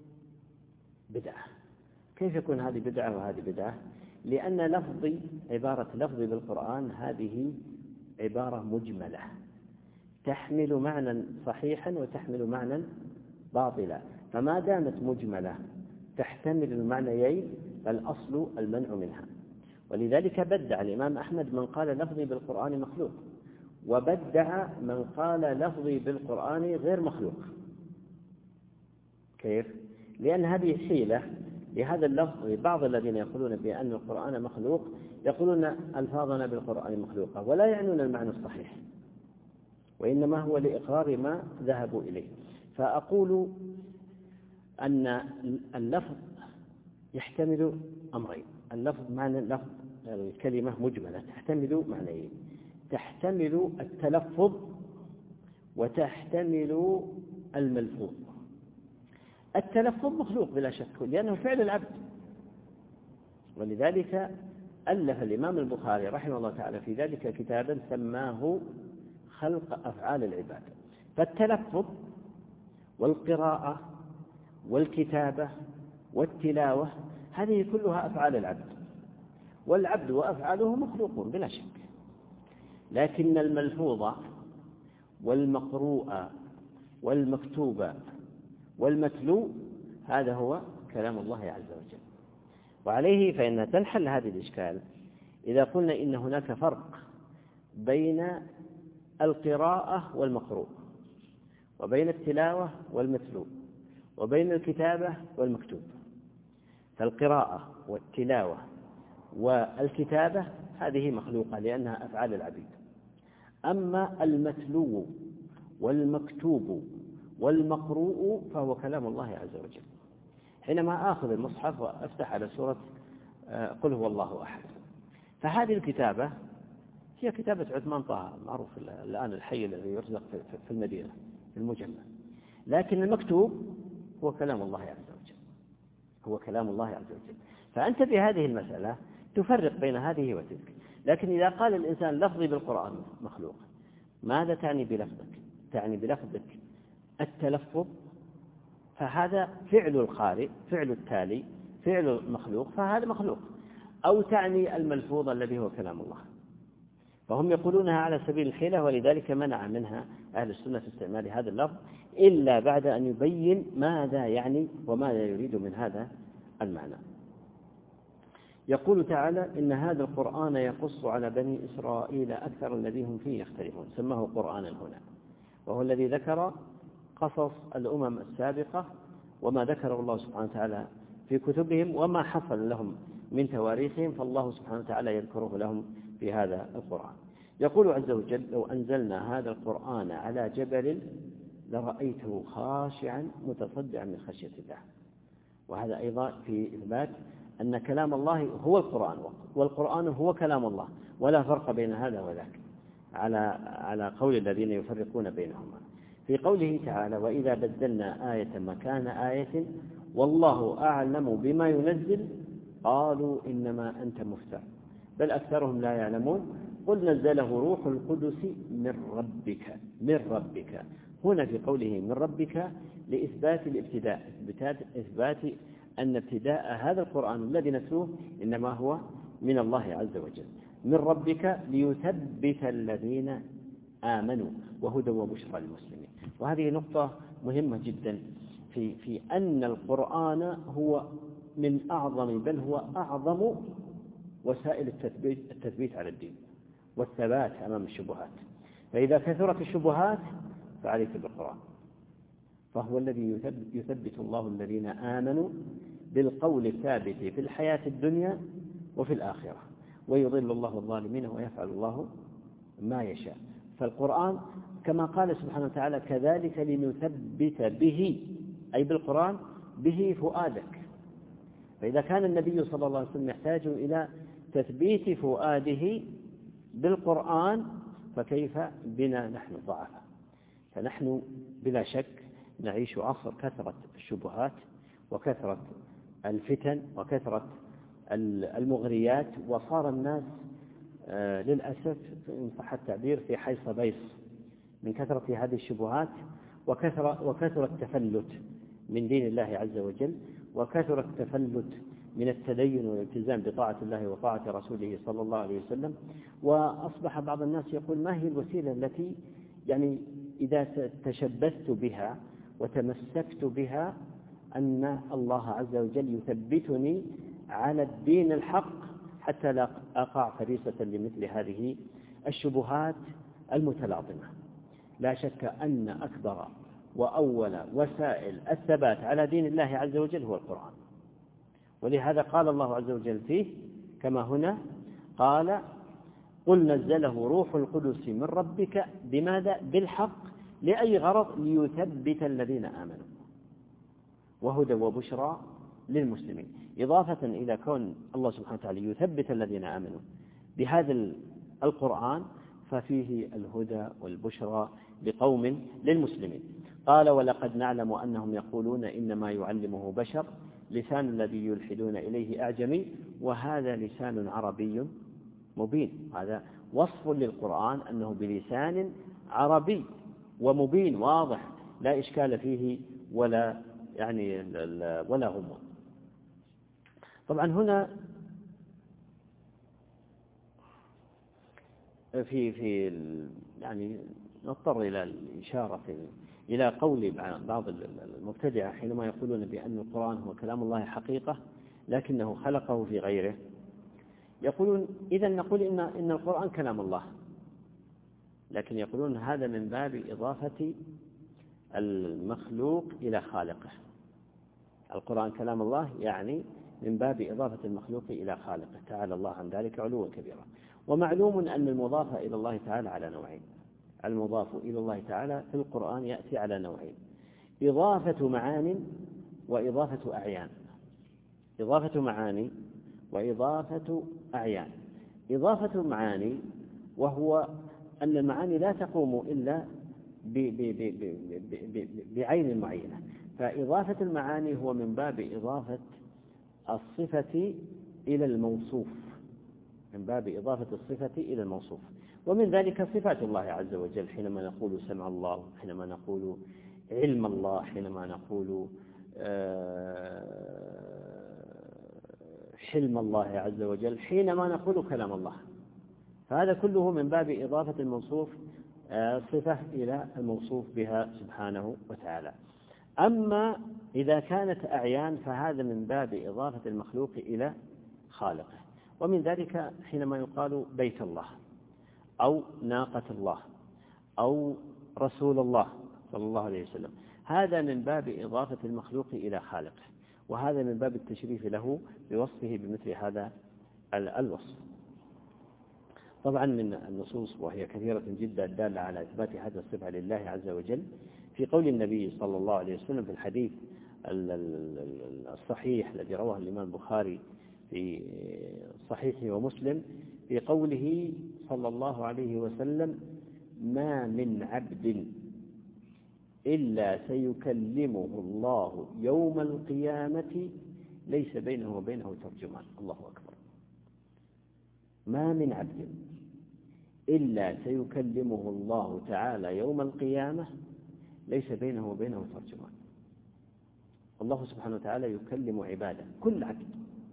بدعة. كيف يكون هذه بدعة وهذه بدعة؟ لأن لفظي عبارة لفظي بالقرآن هذه عبارة مجملة تحمل معنى صحيحا وتحمل معنى باطلا، فما دامت مجملة تحتمل المعنيين فالأصل المنع منها. ولذلك بدع الإمام أحمد من قال لفظي بالقرآن مخلوق، وبدع من قال لفظي بالقرآن غير مخلوق. كيف؟ لأن هذه حيلة لهذا اللفظ. بعض الذين يقولون بأن القرآن مخلوق يقولون ألفاظنا بالقرآن مخلوقة، ولا يعنون المعنى الصحيح، وإنما هو لإقرار ما ذهبوا إليه. فأقول أن اللفظ يحتمل أمرين. اللفظ معنى اللفظ الكلمة مجملة تحتمل معنيين، تحتمل التلفظ وتحتمل الملفوظ. التلفظ مخلوق بلا شك لأنه فعل العبد، ولذلك ألف الإمام البخاري رحمه الله تعالى في ذلك كتابا سماه خلق أفعال العباد. فالتلفظ والقراءة والكتابة والتلاوة هذه كلها أفعال العبد، والعبد وأفعاله مخلوقون بلا شك. لكن الملفوظ والمقروء والمكتوب والمتلو هذا هو كلام الله عز وجل. وعليه فإنها تنحل هذه الإشكال إذا قلنا إن هناك فرق بين القراءة والمقروء، وبين التلاوة والمتلو، وبين الكتابة والمكتوب. فالقراءة والتلاوة والكتابة هذه مخلوقة لأنها أفعال العبيد. أما المتلو والمكتوب والمقروء فهو كلام الله عز وجل. حينما آخذ المصحف وأفتح على سورة قل هو الله أحد، فهذه الكتابة هي كتابة عثمان طه معروف الآن الحي الذي يرزق في المدينة في المجمع. لكن المكتوب هو كلام الله عز وجل، هو كلام الله عز وجل. فأنت بهذه المسألة تفرق بين هذه وتلك. لكن إذا قال الإنسان لفظي بالقرآن مخلوق، ماذا تعني بلفظك؟ تعني بلفظك التلفظ، فهذا فعل القارئ، فعل التالي، فعل المخلوق، فهذا مخلوق. أو تعني الملفوظ الذي هو كلام الله. فهم يقولونها على سبيل الحيلة، ولذلك منع منها أهل السنة استعمال هذا اللفظ إلا بعد أن يبين ماذا يعني وماذا يريد من هذا المعنى. يقول تعالى إن هذا القرآن يقص على بني إسرائيل أكثر الذي هم فيه يختلفون. سماه قرآنا هنا، وهو الذي ذكر قصص الأمم السابقة وما ذكره الله سبحانه وتعالى في كتبهم وما حصل لهم من تواريخهم، فالله سبحانه وتعالى يذكره لهم في هذا القرآن. يقول عز وجل لو أنزلنا هذا القرآن على جبل لرأيته خاشعا متصدعا من خشية الله. وهذا أيضا في إثبات أن كلام الله هو القرآن، والقرآن هو كلام الله، ولا فرق بين هذا وذاك على على قول الذين يفرقون بينهما. في قوله تعالى وإذا بدلنا آية مكان آية والله أعلم بما ينزل قالوا إنما أنت مفتر بل أكثرهم لا يعلمون قل نزله روح القدس من ربك من ربك. هنا في قوله من ربك لإثبات الابتداء، إثبات أن ابتداء هذا القرآن الذي نتلوه إنما هو من الله عز وجل. من ربك ليثبت الذين آمنوا وهدى وبشرى للمسلمين. وهذه نقطة مهمة جدا في في أن القرآن هو من أعظم بل هو أعظم وسائل التثبيت التثبيت على الدين والثبات أمام الشبهات. فإذا كثرت الشبهات فعليك بالقرآن، فهو الذي يثبت الله الذين آمنوا بالقول الثابت في الحياة الدنيا وفي الآخرة ويضل الله الظالمين ويفعل الله ما يشاء. فالقرآن كما قال سبحانه وتعالى كذلك لنثبت به أي بالقرآن به فؤادك. فإذا كان النبي صلى الله عليه وسلم يحتاج إلى تثبيت فؤاده بالقرآن فكيف بنا نحن ضعفاء؟ فنحن بلا شك نعيش عصر كثرة الشبهات وكثرة الفتن وكثرة المغريات، وصار الناس للأسف إن صح التعبير في حيص بيص من كثرة هذه الشبهات وكثرة وكثرة التفلت من دين الله عز وجل، وكثرة التفلت من التدين والالتزام بطاعة الله وطاعة رسوله صلى الله عليه وسلم. وأصبح بعض الناس يقول ما هي الوسيلة التي يعني إذا تشبثت بها وتمسكت بها أن الله عز وجل يثبتني على الدين الحق حتى لا أقع فريسة لمثل هذه الشبهات المتلاطمة. لا شك أن أكبر وأول وسائل الثبات على دين الله عز وجل هو القرآن، ولهذا قال الله عز وجل فيه كما هنا قال قل نزله روح القدس من ربك بماذا؟ بالحق لأي غرض؟ ليثبت الذين آمنوا وهدى وبشرى للمسلمين، إضافة إلى كون الله سبحانه وتعالى يثبت الذين آمنوا بهذا القرآن ففيه الهدى والبشرى لقوم للمسلمين. قال ولقد نعلم أنهم يقولون إنما يعلمه بشر لسان الذي يلحدون إليه أعجمي وهذا لسان عربي مبين. هذا وصف للقرآن أنه بلسان عربي ومبين واضح لا إشكال فيه ولا يعني ولا غموض. طبعا هنا في في يعني نضطر إلى الإشارة إلى قول بعض المبتدعة حينما يقولون بأن القرآن هو كلام الله حقيقة لكنه خلقه في غيره. يقولون إذا نقول إن إن القرآن كلام الله، لكن يقولون هذا من باب إضافة المخلوق إلى خالقه. القرآن كلام الله يعني من باب إضافة المخلوق إلى خالقه تعالى الله عن ذلك علوا كبيرا. ومعلوم أن المضاف إلى الله تعالى على نوعين. المضاف إلى الله تعالى في القرآن يأتي على نوعين: إضافة معان وإضافة أعيان. إضافة معاني وإضافة أعيان. إضافة المعاني وهو أن المعاني لا تقوم إلا بعين معينة، فإضافة المعاني هو من باب إضافة الصفة إلى الموصوف، من باب إضافة الصفة إلى الموصوف. ومن ذلك صفات الله عز وجل حينما نقول سمع الله، حينما نقول علم الله، حينما نقول حلم الله عز وجل، حينما نقول كلام الله. فهذا كله من باب إضافة الموصوف صفة إلى الموصوف بها سبحانه وتعالى. أما إذا كانت أعيان فهذا من باب إضافة المخلوق إلى خالقه. ومن ذلك حينما يقال بيت الله أو ناقة الله أو رسول الله صلى الله عليه وسلم، هذا من باب إضافة المخلوق إلى خالقه، وهذا من باب التشريف له بوصفه بمثل هذا الوصف. طبعا من النصوص وهي كثيرة جدا الدالة على إثبات هذه الصفة لله عز وجل في قول النبي صلى الله عليه وسلم في الحديث الصحيح الذي رواه الإمام البخاري في صحيحه ومسلم في قوله صلى الله عليه وسلم: ما من عبد إلا سيكلمه الله يوم القيامة ليس بينه وبينه ترجمان. الله أكبر. ما من عبد إلا سيكلمه الله تعالى يوم القيامة ليس بينه وبينه ترجمان. الله سبحانه وتعالى يكلم عباده كل عبد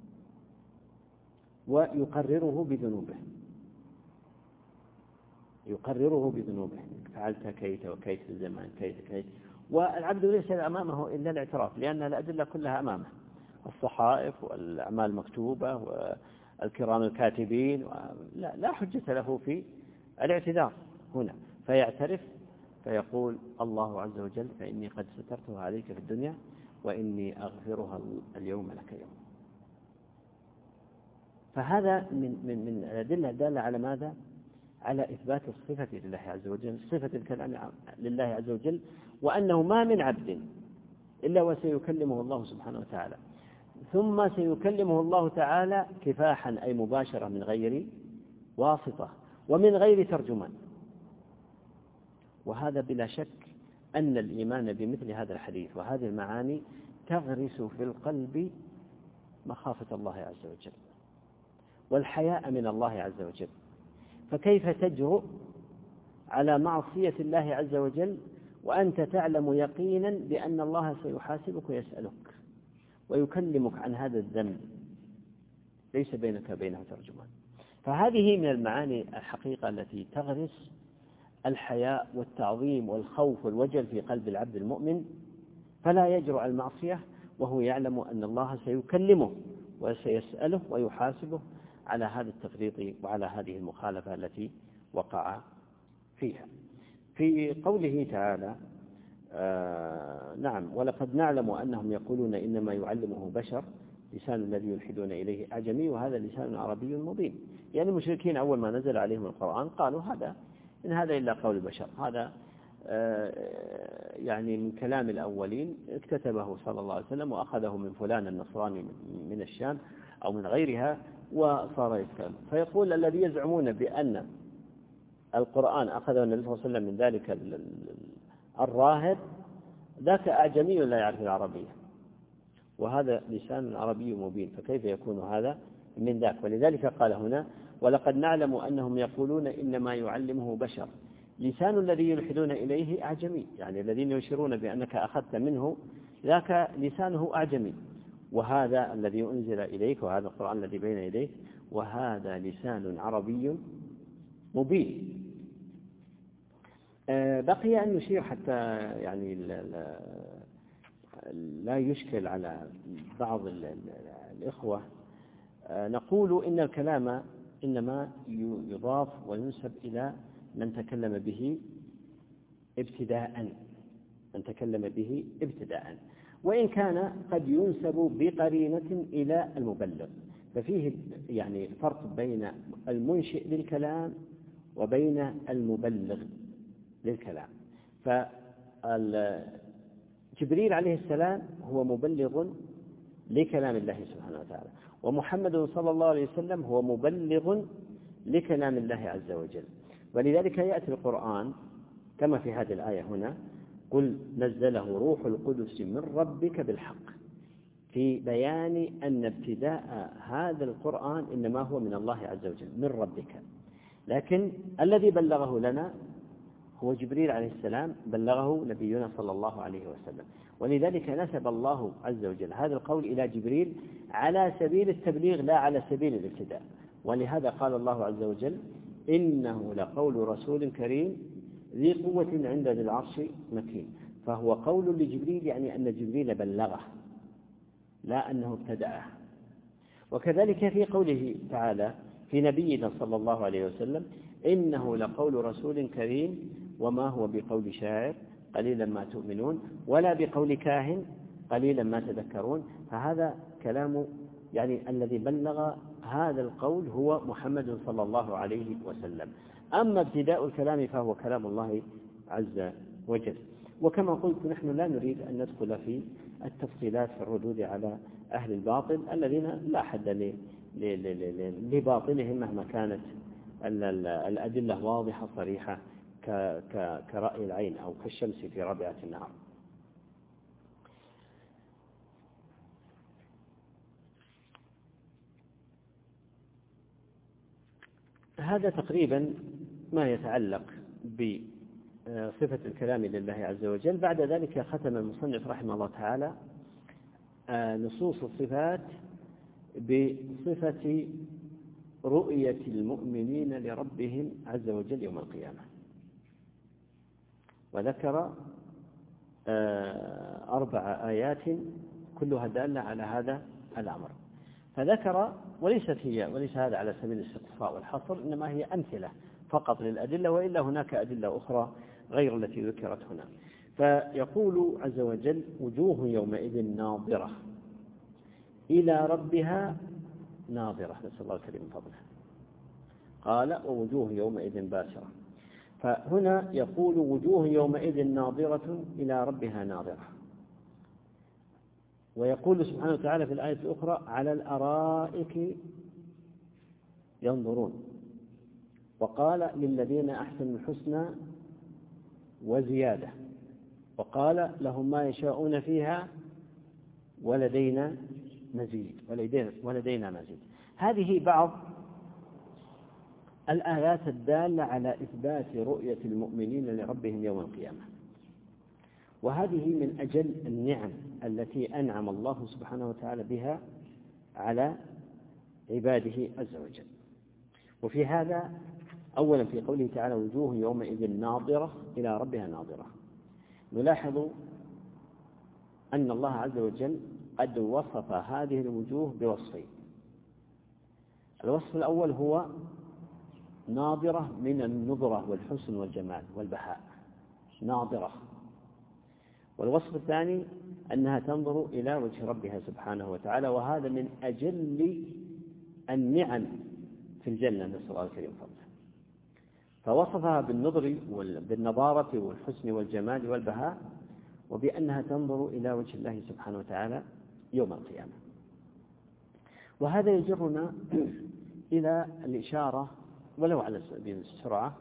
ويقرره بذنوبه، يقرره بذنوبه، فعلت كيت وكيت في الزمان كيت كيت، والعبد ليس أمامه إلا الاعتراف لأن الأدلة كلها أمامه، الصحائف والأعمال المكتوبة والكرام الكاتبين، لا, لا حجة له في الاعتذار هنا، فيعترف فيقول الله عز وجل: فإني قد سترتها عليك في الدنيا وإني أغفرها اليوم لك يوم. فهذا من من من الأدلة الدالة على ماذا؟ على إثبات الصفة لله عز وجل، صفة الكلام لله عز وجل، وأنه ما من عبد إلا وسيكلمه الله سبحانه وتعالى، ثم سيكلمه الله تعالى كفاحا أي مباشرة من غير واسطة ومن غير ترجمان. وهذا بلا شك أن الإيمان بمثل هذا الحديث وهذه المعاني تغرس في القلب مخافة الله عز وجل والحياء من الله عز وجل. فكيف تجرؤ على معصية الله عز وجل وأنت تعلم يقينا بأن الله سيحاسبك ويسألك ويكلمك عن هذا الذنب ليس بينك وبينه ترجمان؟ فهذه من المعاني الحقيقة التي تغرس الحياء والتعظيم والخوف والوجل في قلب العبد المؤمن، فلا يجرؤ على المعصية وهو يعلم أن الله سيكلمه وسيسأله ويحاسبه على هذا التفريط وعلى هذه المخالفة التي وقع فيها. في قوله تعالى آه نعم ولقد نعلم أنهم يقولون إنما يعلمه بشر لسان الذي يلحدون إليه أعجمي وهذا لسان عربي مبين. يعني المشركين أول ما نزل عليهم القرآن قالوا هذا إن هذا إلا قول البشر، هذا آه يعني من كلام الأولين اكتتبه صلى الله عليه وسلم وأخذه من فلان النصراني من الشام أو من غيرها وصار يتكلم. فيقول الذي يزعمون بأن القرآن أخذه النبي صلى الله عليه وسلم من ذلك الراهب ذاك أعجمي لا يعرف العربية وهذا لسان عربي مبين، فكيف يكون هذا من ذاك؟ ولذلك قال هنا ولقد نعلم أنهم يقولون إنما يعلمه بشر لسان الذي يلحدون إليه أعجمي، يعني الذين يشيرون بأنك أخذت منه ذاك لسانه أعجمي وهذا الذي أنزل إليك وهذا القرآن الذي بين يديك وهذا لسان عربي مبين. بقي أن نشير حتى يعني لا يشكل على بعض الإخوة، نقول إن الكلام إنما يضاف وينسب إلى من تكلم به ابتداء من تكلم به ابتداء وإن كان قد ينسب بقرينة إلى المبلغ، ففيه يعني فرق بين المنشئ للكلام وبين المبلغ للكلام. فجبريل عليه السلام هو مبلغ لكلام الله سبحانه وتعالى، ومحمد صلى الله عليه وسلم هو مبلغ لكلام الله عز وجل. ولذلك يأتي القرآن كما في هذه الآية هنا قل نزله روح القدس من ربك بالحق، في بيان أن ابتداء هذا القرآن إنما هو من الله عز وجل من ربك، لكن الذي بلغه لنا هو جبريل عليه السلام بلغه نبينا صلى الله عليه وسلم. ولذلك نسب الله عز وجل هذا القول إلى جبريل على سبيل التبليغ لا على سبيل الابتداء. ولهذا قال الله عز وجل إنه لقول رسول كريم ذي قوة عند ذي العرش مكين، فهو قول لجبريل يعني أن جبريل بلغه لا أنه ابتدأه. وكذلك في قوله تعالى في نبينا صلى الله عليه وسلم إنه لقول رسول كريم وما هو بقول شاعر قليلا ما تؤمنون ولا بقول كاهن قليلا ما تذكرون، فهذا كلام يعني الذي بلغ هذا القول هو محمد صلى الله عليه وسلم. أما ابتداء الكلام فهو كلام الله عز وجل. وكما قلت نحن لا نريد أن ندخل في التفصيلات في الردود على أهل الباطل الذين لا حد لباطلهم مهما كانت الأدلة واضحة صريحة كرأي العين أو كالشمس في رابعة النهار. هذا تقريبا ما يتعلق بصفة الكلام لله عز وجل. بعد ذلك ختم المصنف رحمه الله تعالى نصوص الصفات بصفة رؤية المؤمنين لربهم عز وجل يوم القيامة، وذكر أربع آيات كلها دالة على هذا الأمر. فذكر وليست هي وليس هذا على سبيل الاستقصاء والحصر، إنما هي أمثلة فقط للأدلة، وإلا هناك أدلة أخرى غير التي ذكرت هنا. فيقول عز وجل وجوه يومئذ ناظرة إلى ربها ناظرة، نسأل الله الكريم من فضله. قال ووجوه يومئذ باسرة، فهنا يقول وجوه يومئذ ناظرة إلى ربها ناظرة. ويقول سبحانه وتعالى في الآية الأخرى على الأرائك ينظرون. وقال للذين أحسنوا الحسنى وزيادة، وقال لهم ما يشاءون فيها ولدينا مزيد ولدينا مزيد. هذه بعض الآيات الدالة على إثبات رؤية المؤمنين لربهم يوم القيامة، وهذه من أجل النعم التي أنعم الله سبحانه وتعالى بها على عباده عز وجل. وفي هذا أولا في قوله تعالى وجوه يومئذ ناظرة إلى ربها ناظرة، نلاحظ أن الله عز وجل قد وصف هذه الوجوه بوصفين. الوصف الأول هو ناظرة من النظرة والحسن والجمال والبهاء، ناظرة. والوصف الثاني أنها تنظر إلى وجه ربها سبحانه وتعالى، وهذا من أجل النعم في الجنة، نسأل الله الكريم فضله. فوصفها بالنظر بالنظارة والحسن والجمال والبهاء، وبأنها تنظر إلى وجه الله سبحانه وتعالى يوم القيامة. وهذا يجرنا إلى الإشارة ولو على سبيل السرعة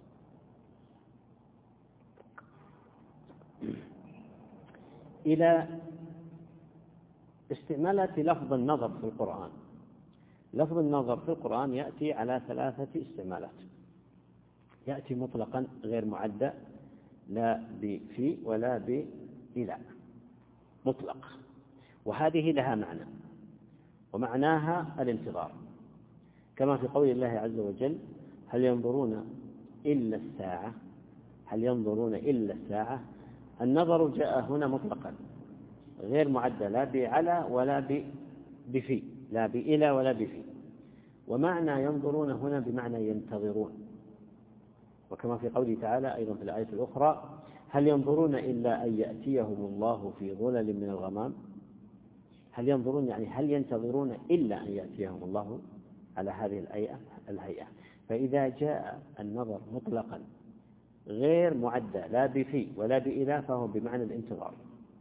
إلى استعمالات لفظ النظر في القرآن. لفظ النظر في القرآن يأتي على ثلاثة استعمالات. يأتي مطلقا غير معدى، لا بفي ولا بإلى، مطلق، وهذه لها معنى، ومعناها الانتظار، كما في قول الله عز وجل: هل ينظرون إلا الساعة. هل ينظرون إلا الساعة. النظر جاء هنا مطلقا غير معدى، لا بعلى ولا بفي، لا بإلى ولا بفي. ومعنى ينظرون هنا بمعنى ينتظرون، وكما في قوله تعالى أيضا في الآية الأخرى: هل ينظرون إلا أن يأتيهم الله في ظلل من الغمام. هل ينظرون يعني هل ينتظرون إلا أن يأتيهم الله على هذه الهيئة الهيئة. فإذا جاء النظر مطلقا غير معدى لا بفي ولا بإلى فهو بمعنى الانتظار.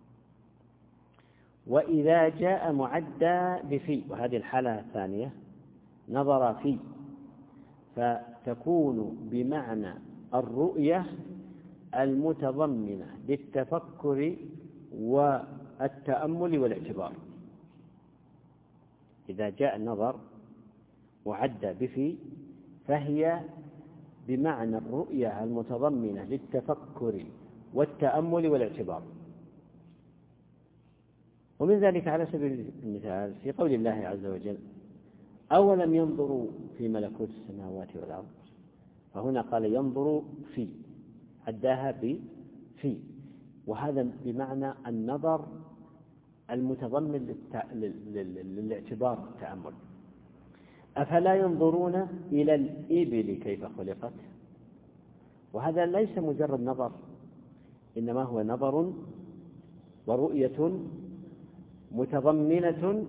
وإذا جاء معدى بفي، وهذه الحالة الثانية، نظر في، فتكون بمعنى الرؤية المتضمنة للتفكر والتأمل والاعتبار. إذا جاء النظر معدى بفي فهي بمعنى الرؤية المتضمنة للتفكر والتأمل والاعتبار. ومن ذلك على سبيل المثال في قول الله عز وجل: أولم ينظروا في ملكوت السماوات والأرض. فهنا قال ينظروا في، عداها بفي، وهذا بمعنى النظر المتضمن للاعتبار والتأمل. أفلا ينظرون إلى الإبل كيف خلقت. وهذا ليس مجرد نظر، إنما هو نظر ورؤية متضمنة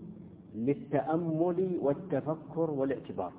للتأمل والتفكر والاعتبار.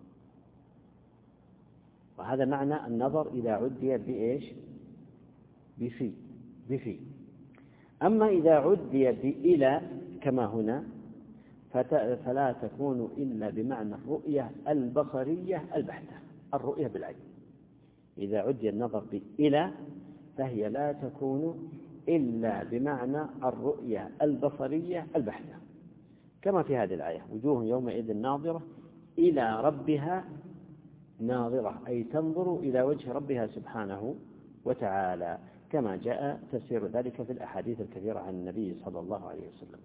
وهذا معنى النظر إذا عدي بإيش؟ بفي بفي. أما إذا عدي بإلى كما هنا فلا تكون إلا بمعنى الرؤية البصرية البحتة، الرؤية بالعين. إذا عدي النظر بإلى فهي لا تكون إلا بمعنى الرؤية البصرية البحتة، كما في هذه الآية: وجوه يومئذ ناظرة إلى ربها ناظرة، أي تنظر إلى وجه ربها سبحانه وتعالى، كما جاء تفسير ذلك في الأحاديث الكثيرة عن النبي صلى الله عليه وسلم.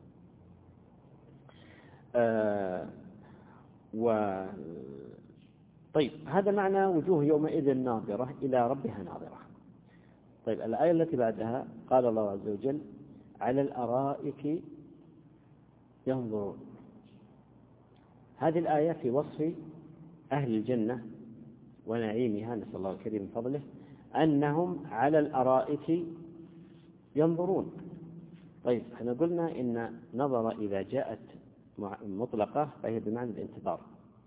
آه و طيب هذا معنى وجوه يومئذ ناظرة إلى ربها ناظرة. طيب الآية التي بعدها قال الله عز وجل: على الأرائك ينظرون. هذه الآية في وصف أهل الجنة ونعيمها، نسأل الله الكريم من فضله، أنهم على الأرائك ينظرون. طيب احنا قلنا إن نظر إذا جاءت مطلقة فهي بمعنى الانتظار.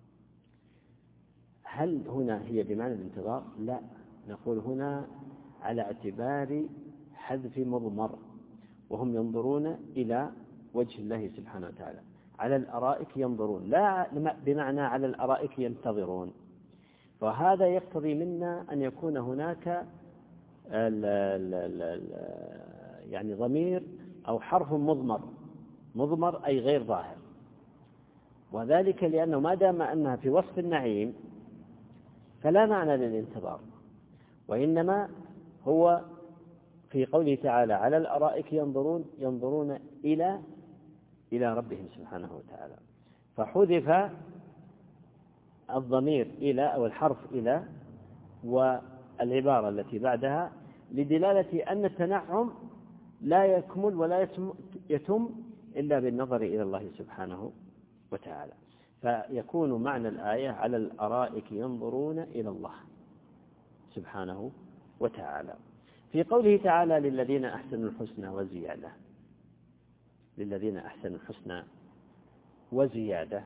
هل هنا هي بمعنى الانتظار؟ لا، نقول هنا على اعتبار حذف مضمر، وهم ينظرون إلى وجه الله سبحانه وتعالى. على الأرائك ينظرون، لا بمعنى على الأرائك ينتظرون. وهذا يقتضي منا أن يكون هناك ال ال ال ال يعني ضمير أو حرف مضمر، مضمر أي غير ظاهر، وذلك لأنه ما دام أنها في وصف النعيم فلا معنى للانتظار، وإنما هو في قوله تعالى على الأرائك ينظرون، ينظرون إلى إلى ربهم سبحانه وتعالى، فحذف الضمير إلى أو الحرف إلى والعبارة التي بعدها لدلالة أن التنعم لا يكمل ولا يتم إلا بالنظر إلى الله سبحانه وتعالى. فيكون معنى الآية على الأرائك ينظرون إلى الله سبحانه وتعالى. في قوله تعالى للذين أحسنوا الحسنى وزيادة، للذين أحسنوا الحسنى وزيادة،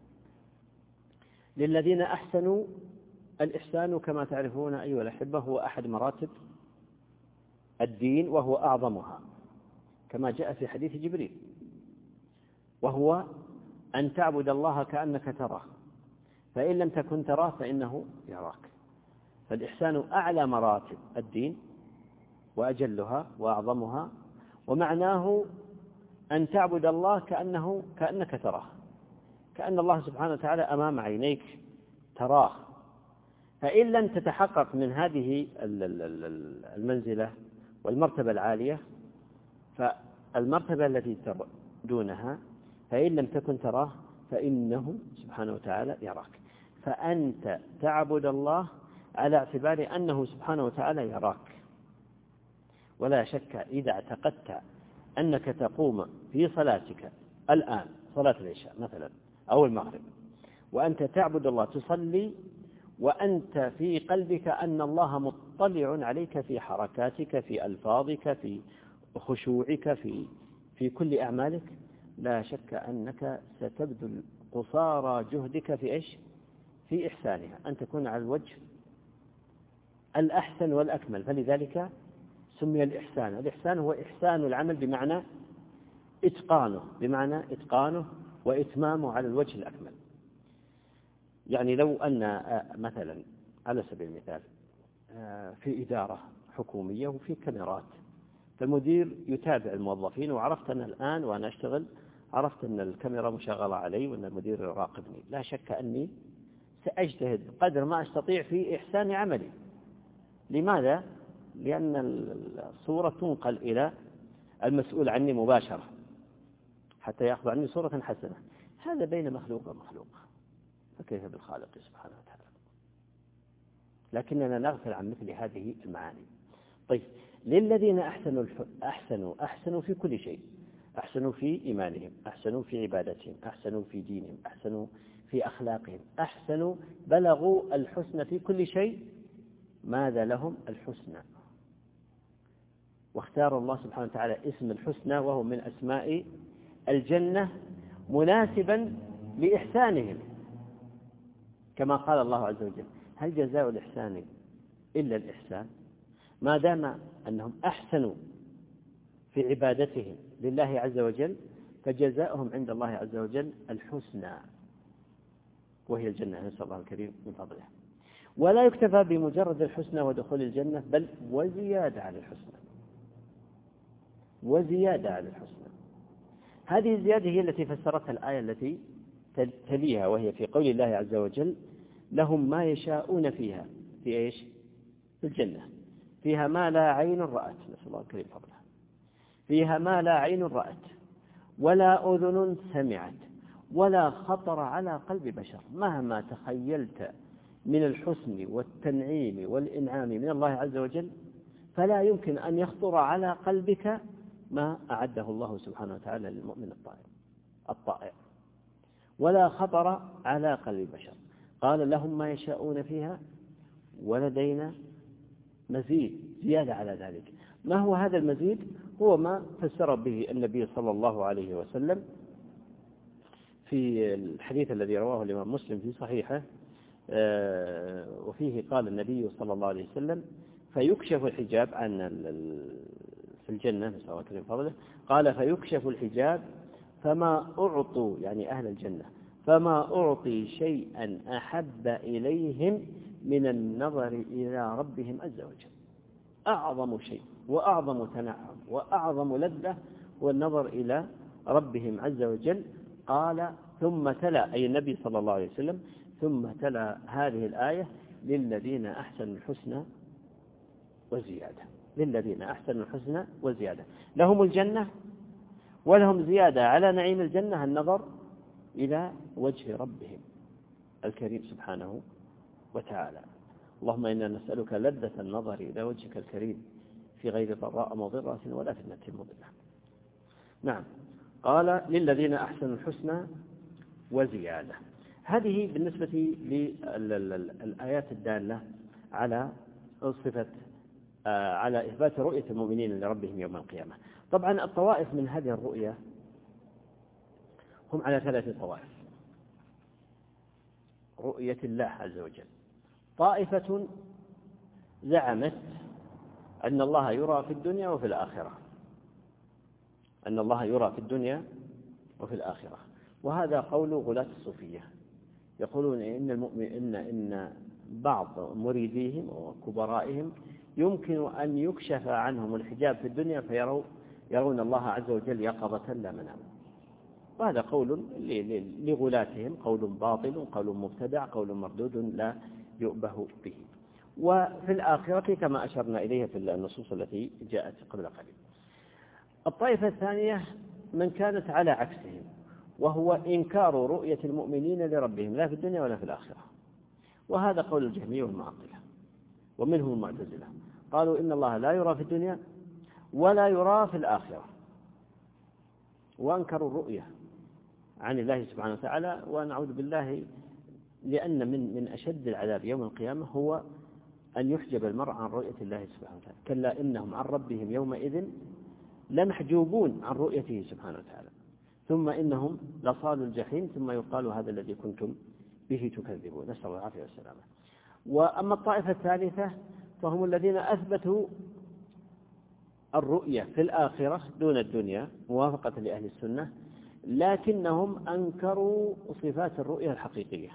للذين أحسنوا، الإحسان كما تعرفون أيها الأحبة هو أحد مراتب الدين وهو أعظمها كما جاء في حديث جبريل، وهو أن تعبد الله كأنك تراه، فإن لم تكن تراه فإنه يراك. فالإحسان أعلى مراتب الدين وأجلها وأعظمها، ومعناه أن تعبد الله كأنه كأنك تراه، كأن الله سبحانه وتعالى أمام عينيك تراه. فإن لم تتحقق من هذه المنزلة والمرتبة العالية، فالمرتبة التي دونها فإن لم تكن تراه فإنه سبحانه وتعالى يراك. فأنت تعبد الله على اعتبار أنه سبحانه وتعالى يراك. ولا شك إذا اعتقدت أنك تقوم في صلاتك الآن، صلاة العشاء مثلا أو المغرب، وأنت تعبد الله تصلي وأنت في قلبك أن الله مطلع عليك في حركاتك، في ألفاظك، في خشوعك، في في كل أعمالك، لا شك أنك ستبذل قصارى جهدك في إيش؟ في إحسانها، أن تكون على الوجه الأحسن والأكمل. فلذلك سمي الإحسان. الإحسان هو إحسان العمل بمعنى إتقانه، بمعنى إتقانه وإتمامه على الوجه الأكمل. يعني لو أن مثلا على سبيل المثال في إدارة حكومية وفي كاميرات، فالمدير يتابع الموظفين، وعرفت أن الآن وأنا أشتغل عرفت أن الكاميرا مشغلة علي وأن المدير يراقبني، لا شك أني سأجتهد قدر ما أستطيع في إحسان عملي. لماذا؟ لأن الصورة تنقل إلى المسؤول عني مباشرة حتى يأخذ عني صورة حسنة. هذا بين مخلوق ومخلوق، فكيف بالخالق سبحانه وتعالى؟ لكننا نغفل عن مثل هذه المعاني. طيب، للذين أحسنوا أحسنوا أحسنوا في كل شيء، أحسنوا في إيمانهم، أحسنوا في عبادتهم، أحسنوا في دينهم، أحسنوا في أخلاقهم، أحسنوا، بلغوا الحسن في كل شيء. ماذا لهم؟ الحسنى. واختار الله سبحانه وتعالى اسم الحسنى وهو من أسماء الجنة مناسبا لإحسانهم، كما قال الله عز وجل: هل جزاء الإحسان إلا الإحسان؟ ما دام أنهم أحسنوا في عبادتهم لله عز وجل فجزاؤهم عند الله عز وجل الحسنى، وهي الجنة، نسأل الله الكريم من فضله. ولا يكتفى بمجرد الحسنى ودخول الجنة، بل وزيادة على الحسنى، وزيادة على الحسنى. هذه الزيادة هي التي فسرتها الآية التي تليها، وهي في قول الله عز وجل: لهم ما يشاءون فيها. في إيش؟ في الجنة. فيها ما لا عين رأت، نسأل الله الكريم فضله. فيها ما لا عين رأت ولا أذن سمعت ولا خطر على قلب بشر. مهما تخيلت من الحسن والتنعيم والإنعام من الله عز وجل فلا يمكن أن يخطر على قلبك ما أعده الله سبحانه وتعالى للمؤمن الطائع الطائع ولا خطر على قلب بشر. قال: لهم ما يشاءون فيها ولدينا مزيد، زيادة على ذلك. ما هو هذا المزيد؟ هو ما فسر به النبي صلى الله عليه وسلم في الحديث الذي رواه الإمام مسلم في صحيحه، وفيه قال النبي صلى الله عليه وسلم: فيكشف الحجاب عن في الجنة، نسأل الله من فضله، قال: فيكشف الحجاب فما أعطوا، يعني أهل الجنة، فما أعطي شيئا أحب إليهم من النظر إلى ربهم عز وجل. أعظم شيء وأعظم تنعم وأعظم لذة هو النظر إلى ربهم عز وجل. قال: ثم تلا، أي النبي صلى الله عليه وسلم، ثم تلا هذه الآية: للذين أحسنوا الحسنى وزيادة. للذين أحسنوا الحسنى وزيادة، لهم الجنة ولهم زيادة على نعيم الجنة النظر إلى وجه ربهم الكريم سبحانه وتعالى. اللهم إنا نسألك لذة النظر إلى وجهك الكريم في غير ضراء مضرة ولا فتنة مضلة. نعم. قال للذين أحسنوا الحسنى وزيادة. هذه بالنسبة للآيات الدالة على صفة على إثبات رؤية المؤمنين لربهم يوم القيامة. طبعا الطوائف من هذه الرؤية هم على ثلاث طوائف. رؤية الله عز وجل، طائفة زعمت أن الله يرى في الدنيا وفي الآخرة، أن الله يرى في الدنيا وفي الآخرة، وهذا قول غلاة الصوفية، يقولون إن المؤمن إن إن بعض مريديهم وكبرائهم يمكن أن يكشف عنهم الحجاب في الدنيا فيروا يرون الله عز وجل يقظة لا منام. وهذا قول لغلاتهم، قول باطل، قول مبتدع، قول مردود لا يؤبه به. وفي الآخرة كما أشرنا إليه في النصوص التي جاءت قبل قليل. الطائفة الثانية من كانت على عكسهم، وهو إنكار رؤية المؤمنين لربهم لا في الدنيا ولا في الآخرة، وهذا قول الجهمية والمعطلة، ومنهم المعتزلة، قالوا إن الله لا يرى في الدنيا ولا يرى في الآخرة، وأنكروا الرؤية عن الله سبحانه وتعالى. ونعوذ بالله، لأن من من أشد العذاب يوم القيامة هو أن يحجب المرء عن رؤية الله سبحانه وتعالى. كلا إنهم عن ربهم يومئذ لمحجوبون عن رؤيته سبحانه وتعالى، ثم إنهم لصالوا الجحيم، ثم يقال هذا الذي كنتم به تكذبون، نسأل الله العافية والسلامة. وأما الطائفة الثالثة فهم الذين أثبتوا الرؤية في الآخرة دون الدنيا موافقة لأهل السنة، لكنهم أنكروا صفات الرؤية الحقيقية،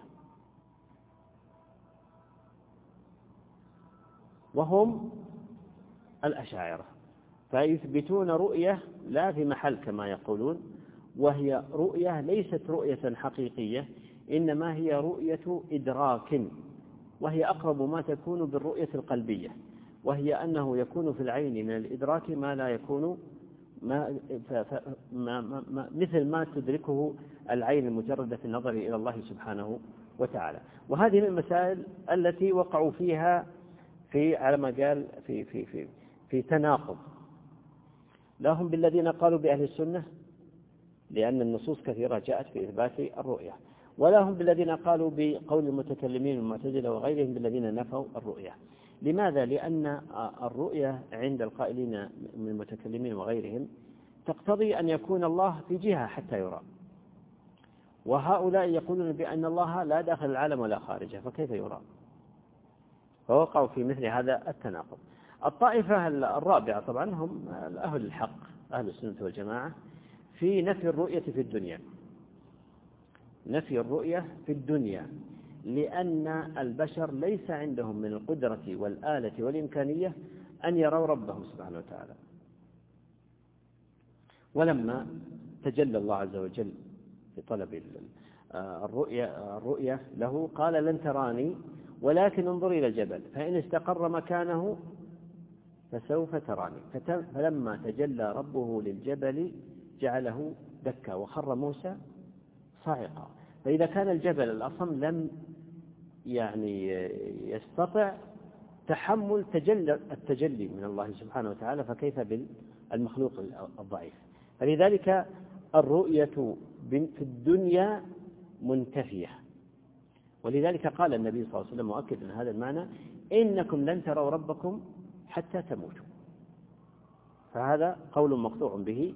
وهم الأشاعرة، فيثبتون رؤية لا في محل كما يقولون، وهي رؤية ليست رؤية حقيقية، إنما هي رؤية إدراك، وهي أقرب ما تكون بالرؤية القلبية، وهي أنه يكون في العين من الإدراك ما لا يكون ما ما ما مثل ما تدركه العين المجردة في النظر إلى الله سبحانه وتعالى. وهذه من المسائل التي وقعوا فيها في على ما قال في في في في تناقض، لا هم بالذين قالوا بأهل السنة لأن النصوص كثيرة جاءت في إثبات الرؤية، ولا هم بالذين قالوا بقول المتكلمين والمعتزلة وغيرهم بالذين نفوا الرؤية. لماذا؟ لأن الرؤية عند القائلين من المتكلمين وغيرهم تقتضي أن يكون الله في جهة حتى يرى، وهؤلاء يقولون بأن الله لا داخل العالم ولا خارجه، فكيف يرى؟ فوقعوا في مثل هذا التناقض. الطائفة الرابعة طبعا هم أهل الحق، أهل السنة والجماعة، في نفي الرؤية في الدنيا، نفي الرؤية في الدنيا، لأن البشر ليس عندهم من القدرة والآلة والإمكانية أن يروا ربهم سبحانه وتعالى. ولما تجلى الله عز وجل في طلب الرؤية, الرؤية له قال لن تراني ولكن انظر إلى الجبل فإن استقر مكانه فسوف تراني. فلما تجلى ربه للجبل جعله دكا وخر موسى صاعقا. فإذا كان الجبل الأصم لم يعني يستطع تحمل تجلى التجلي من الله سبحانه وتعالى، فكيف بالمخلوق الضعيف؟ فلذلك الرؤية في الدنيا منتفية، ولذلك قال النبي صلى الله عليه وسلم مؤكدا هذا المعنى: إنكم لن تروا ربكم حتى تموتوا. فهذا قول مقطوع به،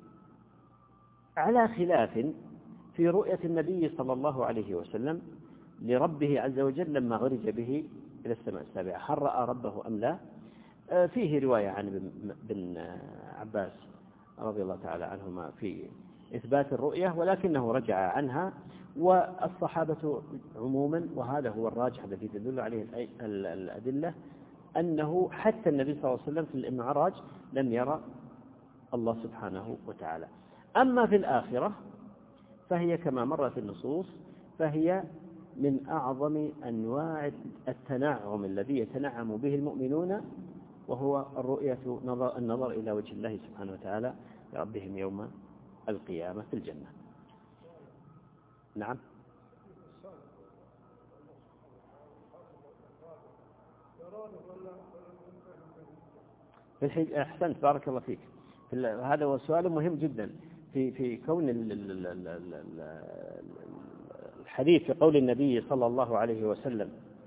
على خلاف في رؤية النبي صلى الله عليه وسلم لربه عز وجل لما عرج به إلى السماء السابعة، هل رأى ربه أم لا؟ فيه رواية عن ابن عباس رضي الله تعالى عنهما في إثبات الرؤية، ولكنه رجع عنها، والصحابة عموما، وهذا هو الراجح الذي تدل عليه الأدلة، أنه حتى النبي صلى الله عليه وسلم في المعراج لم يرى الله سبحانه وتعالى. أما في الآخرة فهي كما مرت النصوص، فهي من أعظم أنواع التنعم الذي يتنعم به المؤمنون، وهو الرؤية النظر إلى وجه الله سبحانه وتعالى لربهم يوم القيامة في الجنة. نعم. في الحج... أحسنت، بارك الله فيك. هذا هو سؤال مهم جدا. في في كون الحديث في قول النبي صلى الله عليه وسلم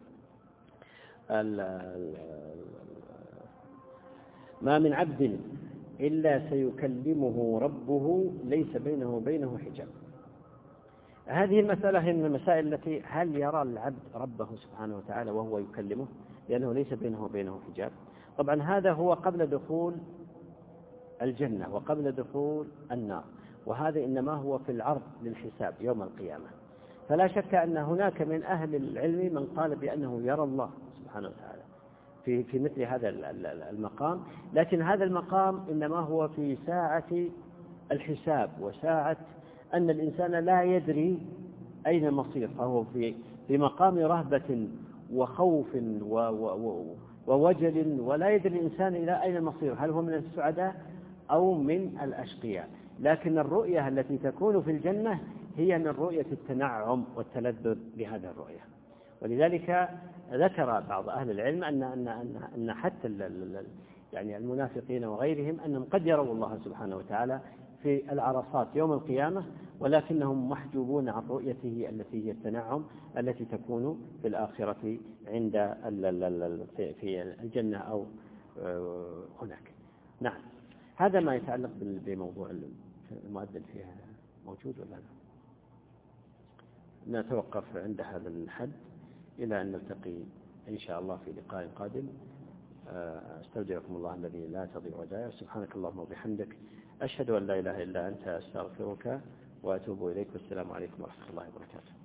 ما من عبد إلا سيكلمه ربه ليس بينه وبينه حجاب. هذه المسألة هي من المسائل التي هل يرى العبد ربه سبحانه وتعالى وهو يكلمه لأنه ليس بينه وبينه حجاب؟ طبعا هذا هو قبل دخول الجنة وقبل دخول النار، وهذا إنما هو في العرض للحساب يوم القيامة. فلا شك أن هناك من أهل العلم من قال بأنه يرى الله سبحانه وتعالى في في مثل هذا المقام، لكن هذا المقام إنما هو في ساعة الحساب وساعة أن الإنسان لا يدري أين المصير، فهو في في مقام رهبة وخوف ووجل، ولا يدري الإنسان إلى أين المصير، هل هو من السعداء أو من الأشقياء. لكن الرؤية التي تكون في الجنة هي من رؤية التنعم والتلذذ بهذه الرؤية. ولذلك ذكر بعض أهل العلم أن أن أن أن حتى يعني المنافقين وغيرهم أنهم قد يروا الله سبحانه وتعالى في العرصات يوم القيامة، ولكنهم محجوبون عن رؤيته التي هي التنعم التي تكون في الآخرة عند في الجنة أو هناك. نعم، هذا ما يتعلق بموضوع المؤذن فيها. موجود ولا لا؟ نتوقف عند هذا الحد إلى أن نلتقي إن شاء الله في لقاء قادم. أستودعكم الله الذي لا تضيع ودائعه. سبحانك اللهم وبحمدك، أشهد أن لا إله إلا أنت، أستغفرك وأتوب إليك، والسلام عليكم ورحمة الله وبركاته.